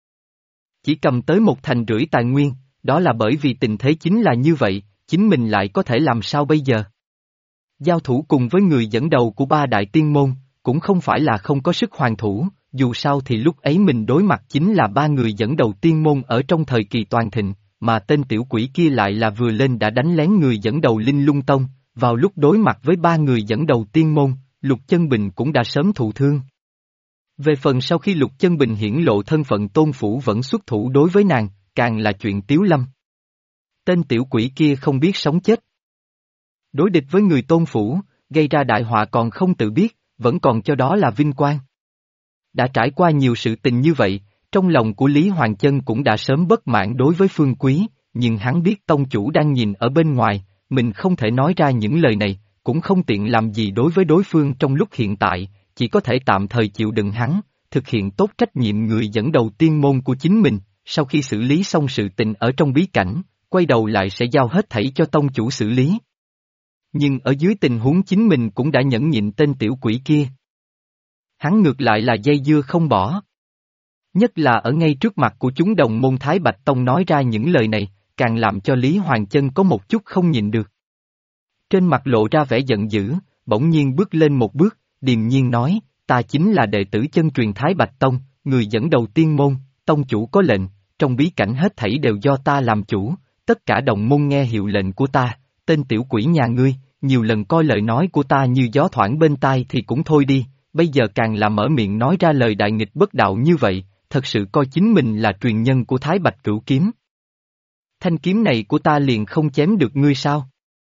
chỉ cầm tới 1/3 tài nguyên, đó là bởi vì tình thế chính là như vậy, chính mình lại có thể làm sao bây giờ? Giao thủ cùng với người dẫn đầu của 3 đại tiên môn, cũng không phải là không có sức hoàn thủ, dù sao thì lúc ấy mình đối mặt chính là 3 người dẫn đầu tiên môn ở trong thời kỳ toàn thịnh, mà tên tiểu quỷ kia lại là vừa lên đã đánh lén người dẫn đầu Linh Lung Tông, vào lúc đối mặt với 3 người dẫn đầu tiên môn, Lục Chân Bình cũng đã sớm thụ thương. Về phần sau khi Lục Chân Bình hiển lộ thân phận Tôn Phủ vẫn xuất thủ đối với nàng, càng là chuyện tiếu lâm. Tên tiểu quỷ kia không biết sống chết. Đối địch với người Tôn Phủ, gây ra đại họa còn không tự biết, vẫn còn cho đó là vinh quang. Đã trải qua nhiều sự tình như vậy, trong lòng của Lý Hoàng Chân cũng đã sớm bất mãn đối với Phương Quý, nhưng hắn biết tông chủ đang nhìn ở bên ngoài, mình không thể nói ra những lời này, cũng không tiện làm gì đối với đối phương trong lúc hiện tại, chỉ có thể tạm thời chịu đựng hắn, thực hiện tốt trách nhiệm người dẫn đầu tiên môn của chính mình, sau khi xử lý xong sự tình ở trong bí cảnh, quay đầu lại sẽ giao hết thảy cho tông chủ xử lý. Nhưng ở dưới tình huống chính mình cũng đã nhẫn nhịn tên tiểu quỷ kia. Hắn ngược lại là dây dưa không bỏ. Nhất là ở ngay trước mặt của chúng đồng môn Thái Bạch Tông nói ra những lời này, càng làm cho Lý Hoàng Chân có một chút không nhịn được. Trên mặt lộ ra vẻ giận dữ, bỗng nhiên bước lên một bước, điềm nhiên nói, ta chính là đệ tử chân truyền Thái Bạch Tông, người dẫn đầu tiên môn, tông chủ có lệnh, trong bí cảnh hết thảy đều do ta làm chủ, tất cả đồng môn nghe hiệu lệnh của ta, tên tiểu quỷ nhà ngươi, nhiều lần coi lời nói của ta như gió thoảng bên tai thì cũng thôi đi, bây giờ càng là mở miệng nói ra lời đại nghịch bất đạo như vậy, thật sự coi chính mình là truyền nhân của Thái Bạch Cửu Kiếm. Thanh kiếm này của ta liền không chém được ngươi sao?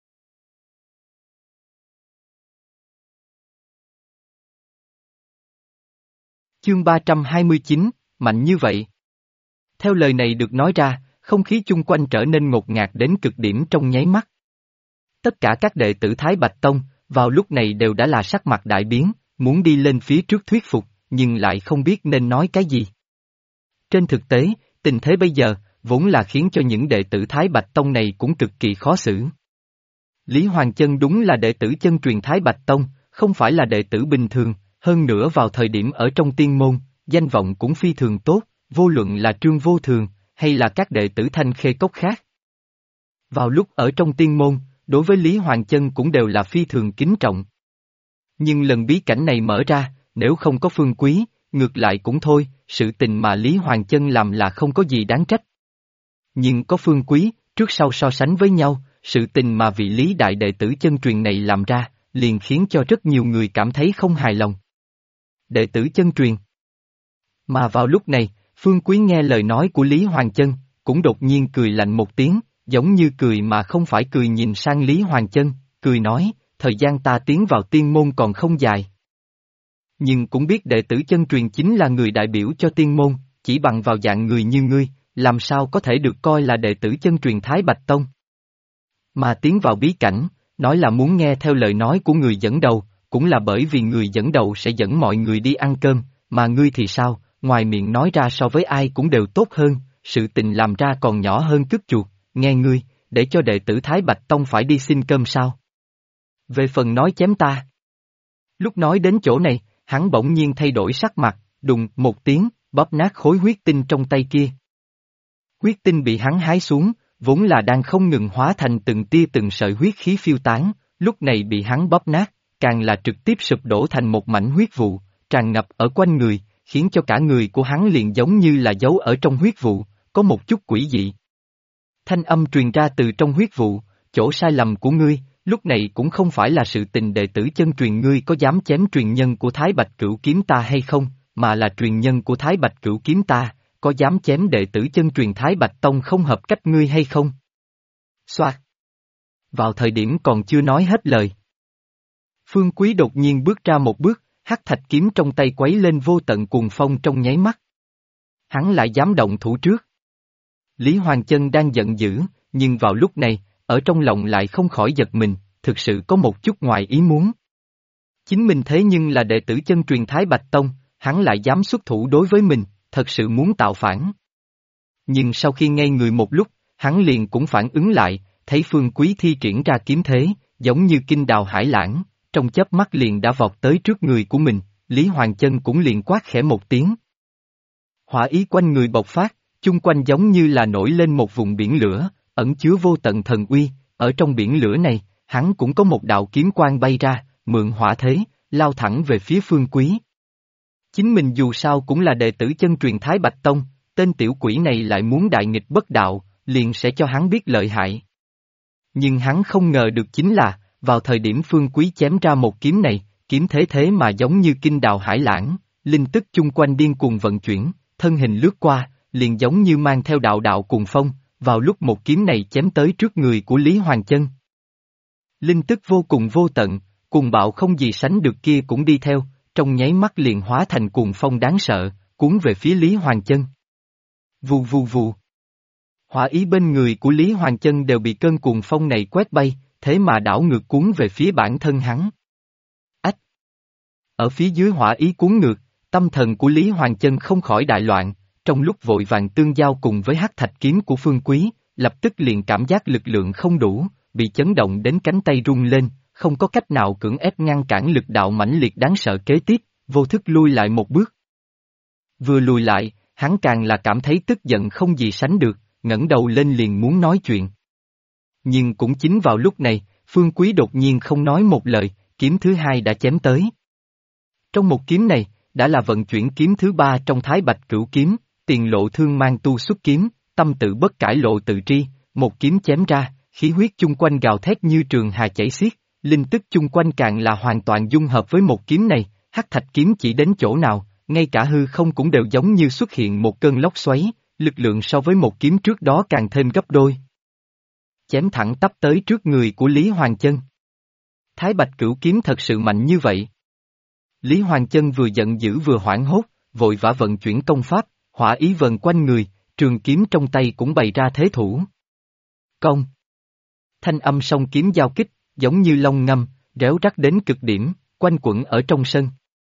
Chương 329, mạnh như vậy. Theo lời này được nói ra, không khí chung quanh trở nên ngột ngạt đến cực điểm trong nháy mắt. Tất cả các đệ tử Thái Bạch Tông, vào lúc này đều đã là sắc mặt đại biến, muốn đi lên phía trước thuyết phục, nhưng lại không biết nên nói cái gì. Trên thực tế, tình thế bây giờ, vốn là khiến cho những đệ tử Thái Bạch Tông này cũng cực kỳ khó xử. Lý Hoàng Chân đúng là đệ tử chân truyền Thái Bạch Tông, không phải là đệ tử bình thường, hơn nữa vào thời điểm ở trong tiên môn, danh vọng cũng phi thường tốt, vô luận là Trương Vô Thường, hay là các đệ tử Thanh Khê Cốc khác. Vào lúc ở trong tiên môn, đối với Lý Hoàng Chân cũng đều là phi thường kính trọng. Nhưng lần bí cảnh này mở ra, nếu không có Phương Quý, ngược lại cũng thôi, sự tình mà Lý Hoàng Chân làm là không có gì đáng trách. Nhưng có Phương Quý, trước sau so sánh với nhau, sự tình mà vị Lý đại đệ tử chân truyền này làm ra, liền khiến cho rất nhiều người cảm thấy không hài lòng. Đệ tử chân truyền. Mà vào lúc này, Phương Quý nghe lời nói của Lý Hoàng Chân, cũng đột nhiên cười lạnh một tiếng, giống như cười mà không phải cười, nhìn sang Lý Hoàng Chân, cười nói, thời gian ta tiến vào tiên môn còn không dài. Nhưng cũng biết đệ tử chân truyền chính là người đại biểu cho tiên môn, chỉ bằng vào dạng người như ngươi, làm sao có thể được coi là đệ tử chân truyền Thái Bạch Tông. Mà tiến vào bí cảnh, nói là muốn nghe theo lời nói của người dẫn đầu, cũng là bởi vì người dẫn đầu sẽ dẫn mọi người đi ăn cơm, mà ngươi thì sao, ngoài miệng nói ra so với ai cũng đều tốt hơn, sự tình làm ra còn nhỏ hơn cứt chuột, nghe ngươi, để cho đệ tử Thái Bạch Tông phải đi xin cơm sao? Về phần nói chém ta. Lúc nói đến chỗ này, hắn bỗng nhiên thay đổi sắc mặt, đùng một tiếng, bóp nát khối huyết tinh trong tay kia. Huyết tinh bị hắn hái xuống, vốn là đang không ngừng hóa thành từng tia từng sợi huyết khí phiêu tán, lúc này bị hắn bóp nát, càng là trực tiếp sụp đổ thành một mảnh huyết vụ, tràn ngập ở quanh người, khiến cho cả người của hắn liền giống như là giấu ở trong huyết vụ, có một chút quỷ dị. Thanh âm truyền ra từ trong huyết vụ, chỗ sai lầm của ngươi, lúc này cũng không phải là sự tình đệ tử chân truyền ngươi có dám chém truyền nhân của Thái Bạch Cửu Kiếm ta hay không, mà là truyền nhân của Thái Bạch Cửu Kiếm ta, có dám chém đệ tử chân truyền Thái Bạch Tông không hợp cách ngươi hay không? Xoạt. Vào thời điểm còn chưa nói hết lời. Phương Quý đột nhiên bước ra một bước, hắc thạch kiếm trong tay quấy lên vô tận cuồng phong trong nháy mắt. Hắn lại dám động thủ trước. Lý Hoàng Chân đang giận dữ, nhưng vào lúc này, ở trong lòng lại không khỏi giật mình, thực sự có một chút ngoài ý muốn. Chính mình thế nhưng là đệ tử chân truyền Thái Bạch Tông, hắn lại dám xuất thủ đối với mình, thật sự muốn tạo phản. Nhưng sau khi ngây người một lúc, hắn liền cũng phản ứng lại, thấy Phương Quý thi triển ra kiếm thế, giống như kinh đào hải lãng, trong chớp mắt liền đã vọt tới trước người của mình, Lý Hoàng Chân cũng liền quát khẽ một tiếng. Hỏa ý quanh người bộc phát, chung quanh giống như là nổi lên một vùng biển lửa, ẩn chứa vô tận thần uy, ở trong biển lửa này, hắn cũng có một đạo kiếm quang bay ra, mượn hỏa thế, lao thẳng về phía Phương Quý. Chính mình dù sao cũng là đệ tử chân truyền Thái Bạch Tông, tên tiểu quỷ này lại muốn đại nghịch bất đạo, liền sẽ cho hắn biết lợi hại. Nhưng hắn không ngờ được chính là, vào thời điểm Phương Quý chém ra một kiếm này, kiếm thế thế mà giống như kinh đào hải lãng, linh tức chung quanh điên cuồng vận chuyển, thân hình lướt qua, liền giống như mang theo đạo đạo cuồng phong, vào lúc một kiếm này chém tới trước người của Lý Hoàng Chân. Linh tức vô cùng vô tận, cuồng bạo không gì sánh được kia cũng đi theo, trong nháy mắt liền hóa thành cuồng phong đáng sợ, cuốn về phía Lý Hoàng Chân. Vù vù vù. Hỏa ý bên người của Lý Hoàng Chân đều bị cơn cuồng phong này quét bay, thế mà đảo ngược cuốn về phía bản thân hắn. Ách! Ở phía dưới hỏa ý cuốn ngược, tâm thần của Lý Hoàng Chân không khỏi đại loạn, trong lúc vội vàng tương giao cùng với hắc thạch kiếm của Phương Quý, lập tức liền cảm giác lực lượng không đủ, bị chấn động đến cánh tay rung lên, không có cách nào cưỡng ép ngăn cản lực đạo mãnh liệt đáng sợ kế tiếp, vô thức lui lại một bước. Vừa lùi lại, hắn càng là cảm thấy tức giận không gì sánh được, ngẩng đầu lên liền muốn nói chuyện. Nhưng cũng chính vào lúc này, Phương Quý đột nhiên không nói một lời, kiếm thứ hai đã chém tới. Trong một kiếm này, đã là vận chuyển kiếm thứ ba trong Thái Bạch Cửu Kiếm, tiền lộ thương mang tu xuất kiếm, tâm tự bất cải lộ tự tri, một kiếm chém ra, khí huyết chung quanh gào thét như trường hà chảy xiết, linh tức chung quanh càng là hoàn toàn dung hợp với một kiếm này, hắc thạch kiếm chỉ đến chỗ nào, ngay cả hư không cũng đều giống như xuất hiện một cơn lốc xoáy, lực lượng so với một kiếm trước đó càng thêm gấp đôi. Chém thẳng tắp tới trước người của Lý Hoàng Chân. Thái Bạch Cửu Kiếm thật sự mạnh như vậy. Lý Hoàng Chân vừa giận dữ vừa hoảng hốt, vội vã vận chuyển công pháp, hỏa ý vần quanh người, trường kiếm trong tay cũng bày ra thế thủ. Công. Thanh âm song kiếm giao kích, giống như long ngâm, réo rắt đến cực điểm, quanh quẩn ở trong sân.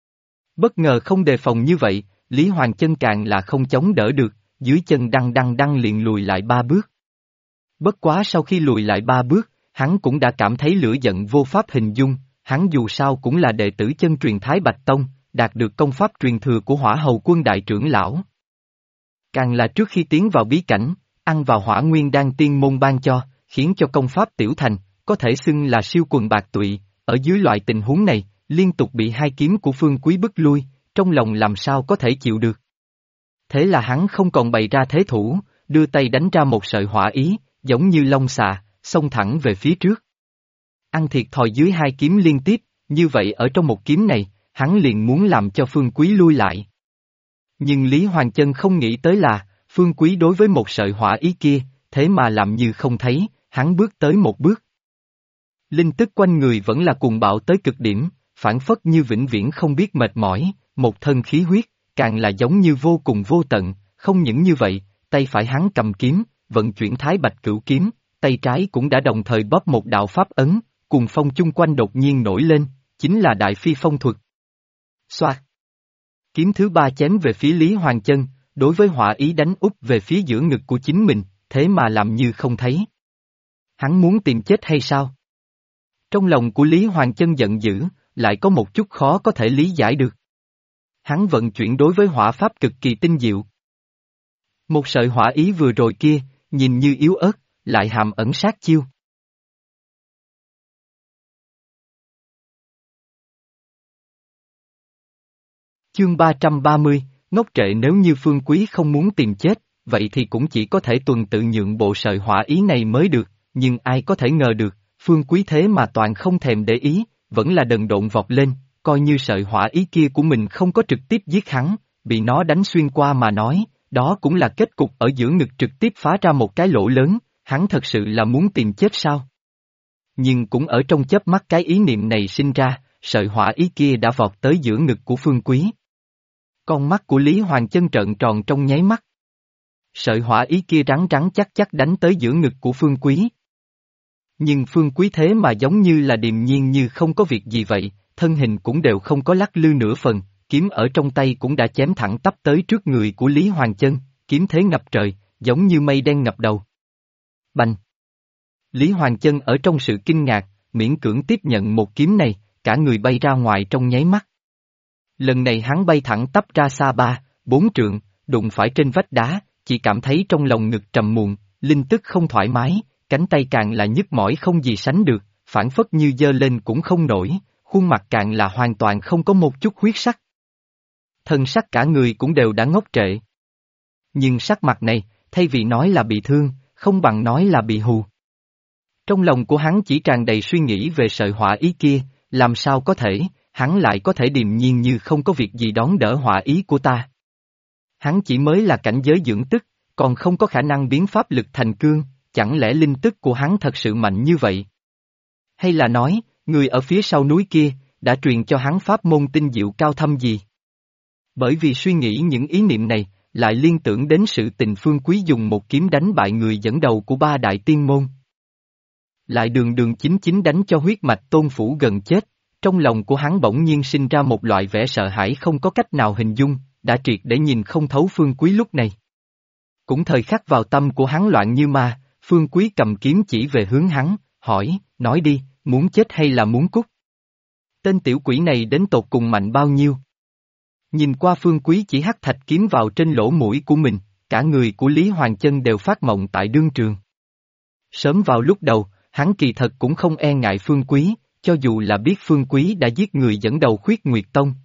Bất ngờ không đề phòng như vậy, Lý Hoàng Chân càng là không chống đỡ được, dưới chân đăng liền lùi lại 3 bước. Bất quá sau khi lùi lại 3 bước, hắn cũng đã cảm thấy lửa giận vô pháp hình dung, hắn dù sao cũng là đệ tử chân truyền Thái Bạch Tông, đạt được công pháp truyền thừa của Hỏa Hầu Quân đại trưởng lão. Càng là trước khi tiến vào bí cảnh, ăn vào hỏa nguyên đan tiên môn ban cho, khiến cho công pháp tiểu thành, có thể xưng là siêu quần bạc tụy, ở dưới loại tình huống này, liên tục bị hai kiếm của Phương Quý bức lui, trong lòng làm sao có thể chịu được. Thế là hắn không còn bày ra thế thủ, đưa tay đánh ra một sợi hỏa ý, giống như long xà, xông thẳng về phía trước. Ăn thiệt thòi dưới hai kiếm liên tiếp, như vậy ở trong một kiếm này, hắn liền muốn làm cho Phương Quý lui lại. Nhưng Lý Hoàng Chân không nghĩ tới là, Phương Quý đối với một sợi hỏa ý kia, thế mà làm như không thấy, hắn bước tới một bước. Linh tức quanh người vẫn là cuồng bạo tới cực điểm, phản phất như vĩnh viễn không biết mệt mỏi, một thân khí huyết, càng là giống như vô cùng vô tận, không những như vậy, tay phải hắn cầm kiếm, vận chuyển Thái Bạch Cửu Kiếm, tay trái cũng đã đồng thời bóp một đạo pháp ấn, cùng phong chung quanh đột nhiên nổi lên, chính là Đại Phi Phong thuật. Xoạt! Kiếm thứ ba chém về phía Lý Hoàng Chân, đối với hỏa ý đánh úp về phía giữa ngực của chính mình, thế mà làm như không thấy. Hắn muốn tìm chết hay sao? Trong lòng của Lý Hoàng Chân giận dữ, lại có một chút khó có thể lý giải được. Hắn vận chuyển đối với hỏa pháp cực kỳ tinh diệu. Một sợi hỏa ý vừa rồi kia, nhìn như yếu ớt, lại hàm ẩn sát chiêu. Chương 330, ngốc trệ nếu như Phương Quý không muốn tìm chết, vậy thì cũng chỉ có thể tuần tự nhượng bộ sợi hỏa ý này mới được, nhưng ai có thể ngờ được, Phương Quý thế mà toàn không thèm để ý, vẫn là đần độn vọt lên, coi như sợi hỏa ý kia của mình không có trực tiếp giết hắn, bị nó đánh xuyên qua mà nói, đó cũng là kết cục ở giữa ngực trực tiếp phá ra một cái lỗ lớn, hắn thật sự là muốn tìm chết sao? Nhưng cũng ở trong chớp mắt cái ý niệm này sinh ra, sợi hỏa ý kia đã vọt tới giữa ngực của Phương Quý. Con mắt của Lý Hoàng Chân trợn tròn trong nháy mắt. Sợi hỏa ý kia rắn rắn chắc đánh tới giữa ngực của Phương Quý. Nhưng Phương Quý thế mà giống như là điềm nhiên như không có việc gì vậy, thân hình cũng đều không có lắc lư nửa phần, kiếm ở trong tay cũng đã chém thẳng tắp tới trước người của Lý Hoàng Chân, kiếm thế ngập trời, giống như mây đen ngập đầu. Bành! Lý Hoàng Chân ở trong sự kinh ngạc, miễn cưỡng tiếp nhận một kiếm này, cả người bay ra ngoài trong nháy mắt. Lần này hắn bay thẳng tắp ra xa 3, 4 trượng, đụng phải trên vách đá, chỉ cảm thấy trong lòng ngực trầm muộn, linh tức không thoải mái, cánh tay càng là nhức mỏi không gì sánh được, phản phất như giơ lên cũng không nổi, khuôn mặt càng là hoàn toàn không có một chút huyết sắc. Thân sắc cả người cũng đều đã ngốc trệ. Nhưng sắc mặt này, thay vì nói là bị thương, không bằng nói là bị hù. Trong lòng của hắn chỉ tràn đầy suy nghĩ về sợi hỏa ý kia, làm sao có thể, hắn lại có thể điềm nhiên như không có việc gì đón đỡ hỏa ý của ta. Hắn chỉ mới là cảnh giới dưỡng tức, còn không có khả năng biến pháp lực thành cương, chẳng lẽ linh tức của hắn thật sự mạnh như vậy? Hay là nói, người ở phía sau núi kia, đã truyền cho hắn pháp môn tinh diệu cao thâm gì? Bởi vì suy nghĩ những ý niệm này, lại liên tưởng đến sự tình Phương Quý dùng một kiếm đánh bại người dẫn đầu của ba đại tiên môn. Lại đường đường chính chính đánh cho huyết mạch Tôn Phủ gần chết, trong lòng của hắn bỗng nhiên sinh ra một loại vẻ sợ hãi không có cách nào hình dung, đã triệt để nhìn không thấu Phương Quý lúc này. Cũng thời khắc vào tâm của hắn loạn như ma, Phương Quý cầm kiếm chỉ về hướng hắn, hỏi, nói đi, muốn chết hay là muốn cút? Tên tiểu quỷ này đến tột cùng mạnh bao nhiêu? Nhìn qua Phương Quý chỉ hắc thạch kiếm vào trên lỗ mũi của mình, cả người của Lý Hoàng Chân đều phát mộng tại đương trường. Sớm vào lúc đầu, hắn kỳ thật cũng không e ngại Phương Quý, cho dù là biết Phương Quý đã giết người dẫn đầu Khuyết Nguyệt Tông.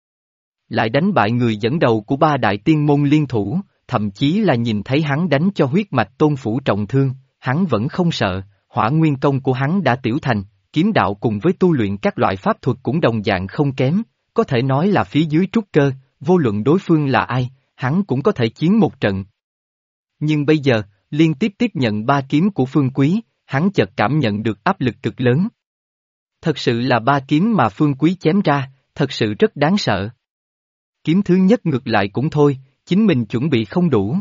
Lại đánh bại người dẫn đầu của ba đại tiên môn liên thủ, thậm chí là nhìn thấy hắn đánh cho huyết mạch Tôn Phủ trọng thương, hắn vẫn không sợ, hỏa nguyên công của hắn đã tiểu thành, kiếm đạo cùng với tu luyện các loại pháp thuật cũng đồng dạng không kém, có thể nói là phía dưới trúc cơ, vô luận đối phương là ai, hắn cũng có thể chiến một trận. Nhưng bây giờ, liên tiếp tiếp nhận ba kiếm của Phương Quý, hắn chợt cảm nhận được áp lực cực lớn. Thật sự là ba kiếm mà Phương Quý chém ra, thật sự rất đáng sợ. Kiếm thứ nhất ngược lại cũng thôi, chính mình chuẩn bị không đủ.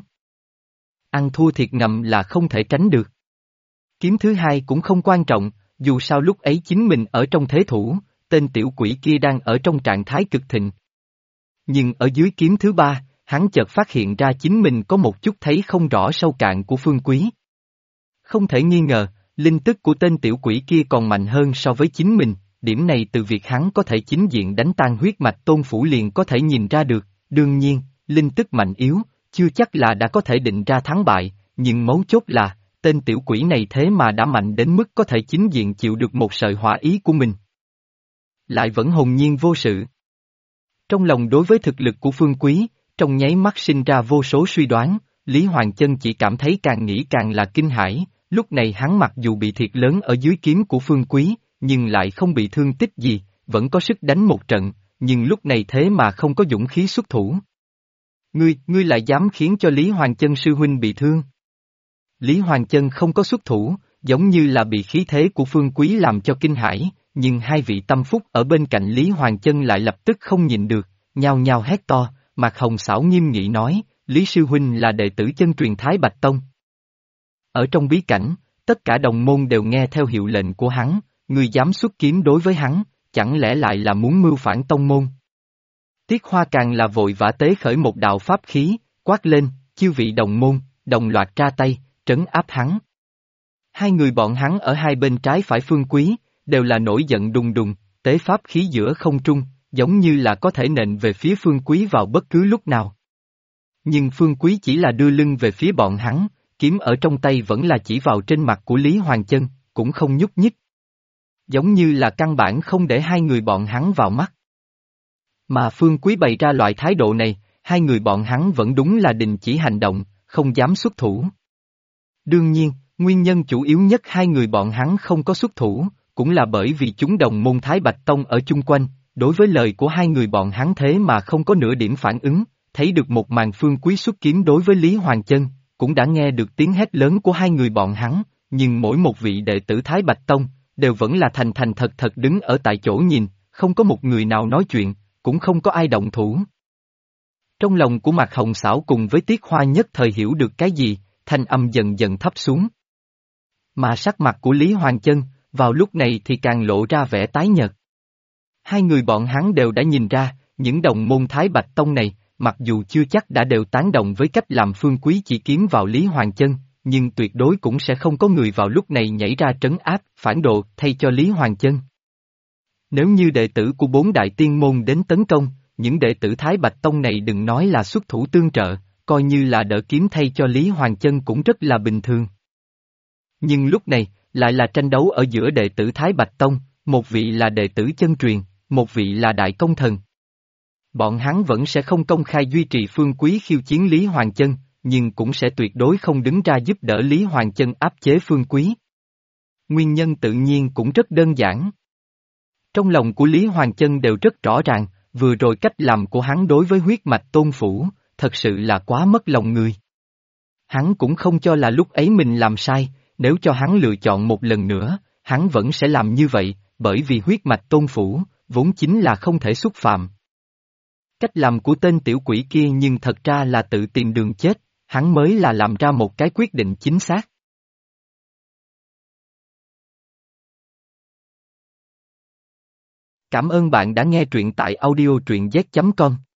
Ăn thua thiệt ngầm là không thể tránh được. Kiếm thứ hai cũng không quan trọng, dù sao lúc ấy chính mình ở trong thế thủ, tên tiểu quỷ kia đang ở trong trạng thái cực thịnh. Nhưng ở dưới kiếm thứ ba, hắn chợt phát hiện ra chính mình có một chút thấy không rõ sâu cạn của Phương Quý. Không thể nghi ngờ, linh tức của tên tiểu quỷ kia còn mạnh hơn so với chính mình, điểm này từ việc hắn có thể chính diện đánh tan huyết mạch Tôn Phủ liền có thể nhìn ra được, đương nhiên, linh tức mạnh yếu, chưa chắc là đã có thể định ra thắng bại, nhưng mấu chốt là, tên tiểu quỷ này thế mà đã mạnh đến mức có thể chính diện chịu được một sợi hỏa ý của mình. Lại vẫn hồn nhiên vô sự. Trong lòng đối với thực lực của Phương Quý, trong nháy mắt sinh ra vô số suy đoán, Lý Hoàng Chân chỉ cảm thấy càng nghĩ càng là kinh hãi, lúc này hắn mặc dù bị thiệt lớn ở dưới kiếm của Phương Quý, nhưng lại không bị thương tích gì, vẫn có sức đánh một trận, nhưng lúc này thế mà không có dũng khí xuất thủ. Ngươi lại dám khiến cho Lý Hoàng Chân sư huynh bị thương. Lý Hoàng Chân không có xuất thủ, giống như là bị khí thế của Phương Quý làm cho kinh hãi, nhưng hai vị tâm phúc ở bên cạnh Lý Hoàng Chân lại lập tức không nhịn được, nhao nhao hét to, Mạc Hồng Xảo nghiêm nghị nói, Lý sư huynh là đệ tử chân truyền Thái Bạch Tông. Ở trong bí cảnh, tất cả đồng môn đều nghe theo hiệu lệnh của hắn, ngươi dám xuất kiếm đối với hắn, chẳng lẽ lại là muốn mưu phản tông môn? Tiết Hoa càng là vội vã tế khởi một đạo pháp khí, quát lên, chư vị đồng môn, đồng loạt ra tay, trấn áp hắn. Hai người bọn hắn ở hai bên trái phải Phương Quý, đều là nổi giận đùng đùng, tế pháp khí giữa không trung, giống như là có thể nện về phía Phương Quý vào bất cứ lúc nào. Nhưng Phương Quý chỉ là đưa lưng về phía bọn hắn, kiếm ở trong tay vẫn là chỉ vào trên mặt của Lý Hoàng Chân, cũng không nhúc nhích. Giống như là căn bản không để hai người bọn hắn vào mắt. Mà Phương Quý bày ra loại thái độ này, hai người bọn hắn vẫn đúng là đình chỉ hành động, không dám xuất thủ. Đương nhiên, nguyên nhân chủ yếu nhất hai người bọn hắn không có xuất thủ, cũng là bởi vì chúng đồng môn Thái Bạch Tông ở chung quanh, đối với lời của hai người bọn hắn thế mà không có nửa điểm phản ứng, thấy được một màn Phương Quý xuất kiếm đối với Lý Hoàng Chân, cũng đã nghe được tiếng hét lớn của hai người bọn hắn, nhưng mỗi một vị đệ tử Thái Bạch Tông, đều vẫn là thành thành thật thật đứng ở tại chỗ nhìn, không có một người nào nói chuyện, cũng không có ai động thủ. Trong lòng của Mạc Hồng Xảo cùng với Tiết Hoa nhất thời hiểu được cái gì, thanh âm dần dần thấp xuống. Mà sắc mặt của Lý Hoàng Chân, vào lúc này thì càng lộ ra vẻ tái nhợt. Hai người bọn hắn đều đã nhìn ra, những đồng môn Thái Bạch Tông này, mặc dù chưa chắc đã đều tán đồng với cách làm Phương Quý chỉ kiếm vào Lý Hoàng Chân, nhưng tuyệt đối cũng sẽ không có người vào lúc này nhảy ra trấn áp, phản đồ thay cho Lý Hoàng Chân. Nếu như đệ tử của bốn đại tiên môn đến tấn công, những đệ tử Thái Bạch Tông này đừng nói là xuất thủ tương trợ, coi như là đỡ kiếm thay cho Lý Hoàng Chân cũng rất là bình thường. Nhưng lúc này, lại là tranh đấu ở giữa đệ tử Thái Bạch Tông, một vị là đệ tử chân truyền, một vị là đại công thần. Bọn hắn vẫn sẽ không công khai duy trì Phương Quý khiêu chiến Lý Hoàng Chân, nhưng cũng sẽ tuyệt đối không đứng ra giúp đỡ Lý Hoàng Chân áp chế Phương Quý. Nguyên nhân tự nhiên cũng rất đơn giản. Trong lòng của Lý Hoàng Chân đều rất rõ ràng, vừa rồi cách làm của hắn đối với huyết mạch Tôn Phủ, thật sự là quá mất lòng người. Hắn cũng không cho là lúc ấy mình làm sai, nếu cho hắn lựa chọn một lần nữa, hắn vẫn sẽ làm như vậy, bởi vì huyết mạch Tôn Phủ, vốn chính là không thể xúc phạm. Cách làm của tên tiểu quỷ kia nhưng thật ra là tự tìm đường chết, hắn mới là làm ra một cái quyết định chính xác. Cảm ơn bạn đã nghe truyện tại audio truyện z.com.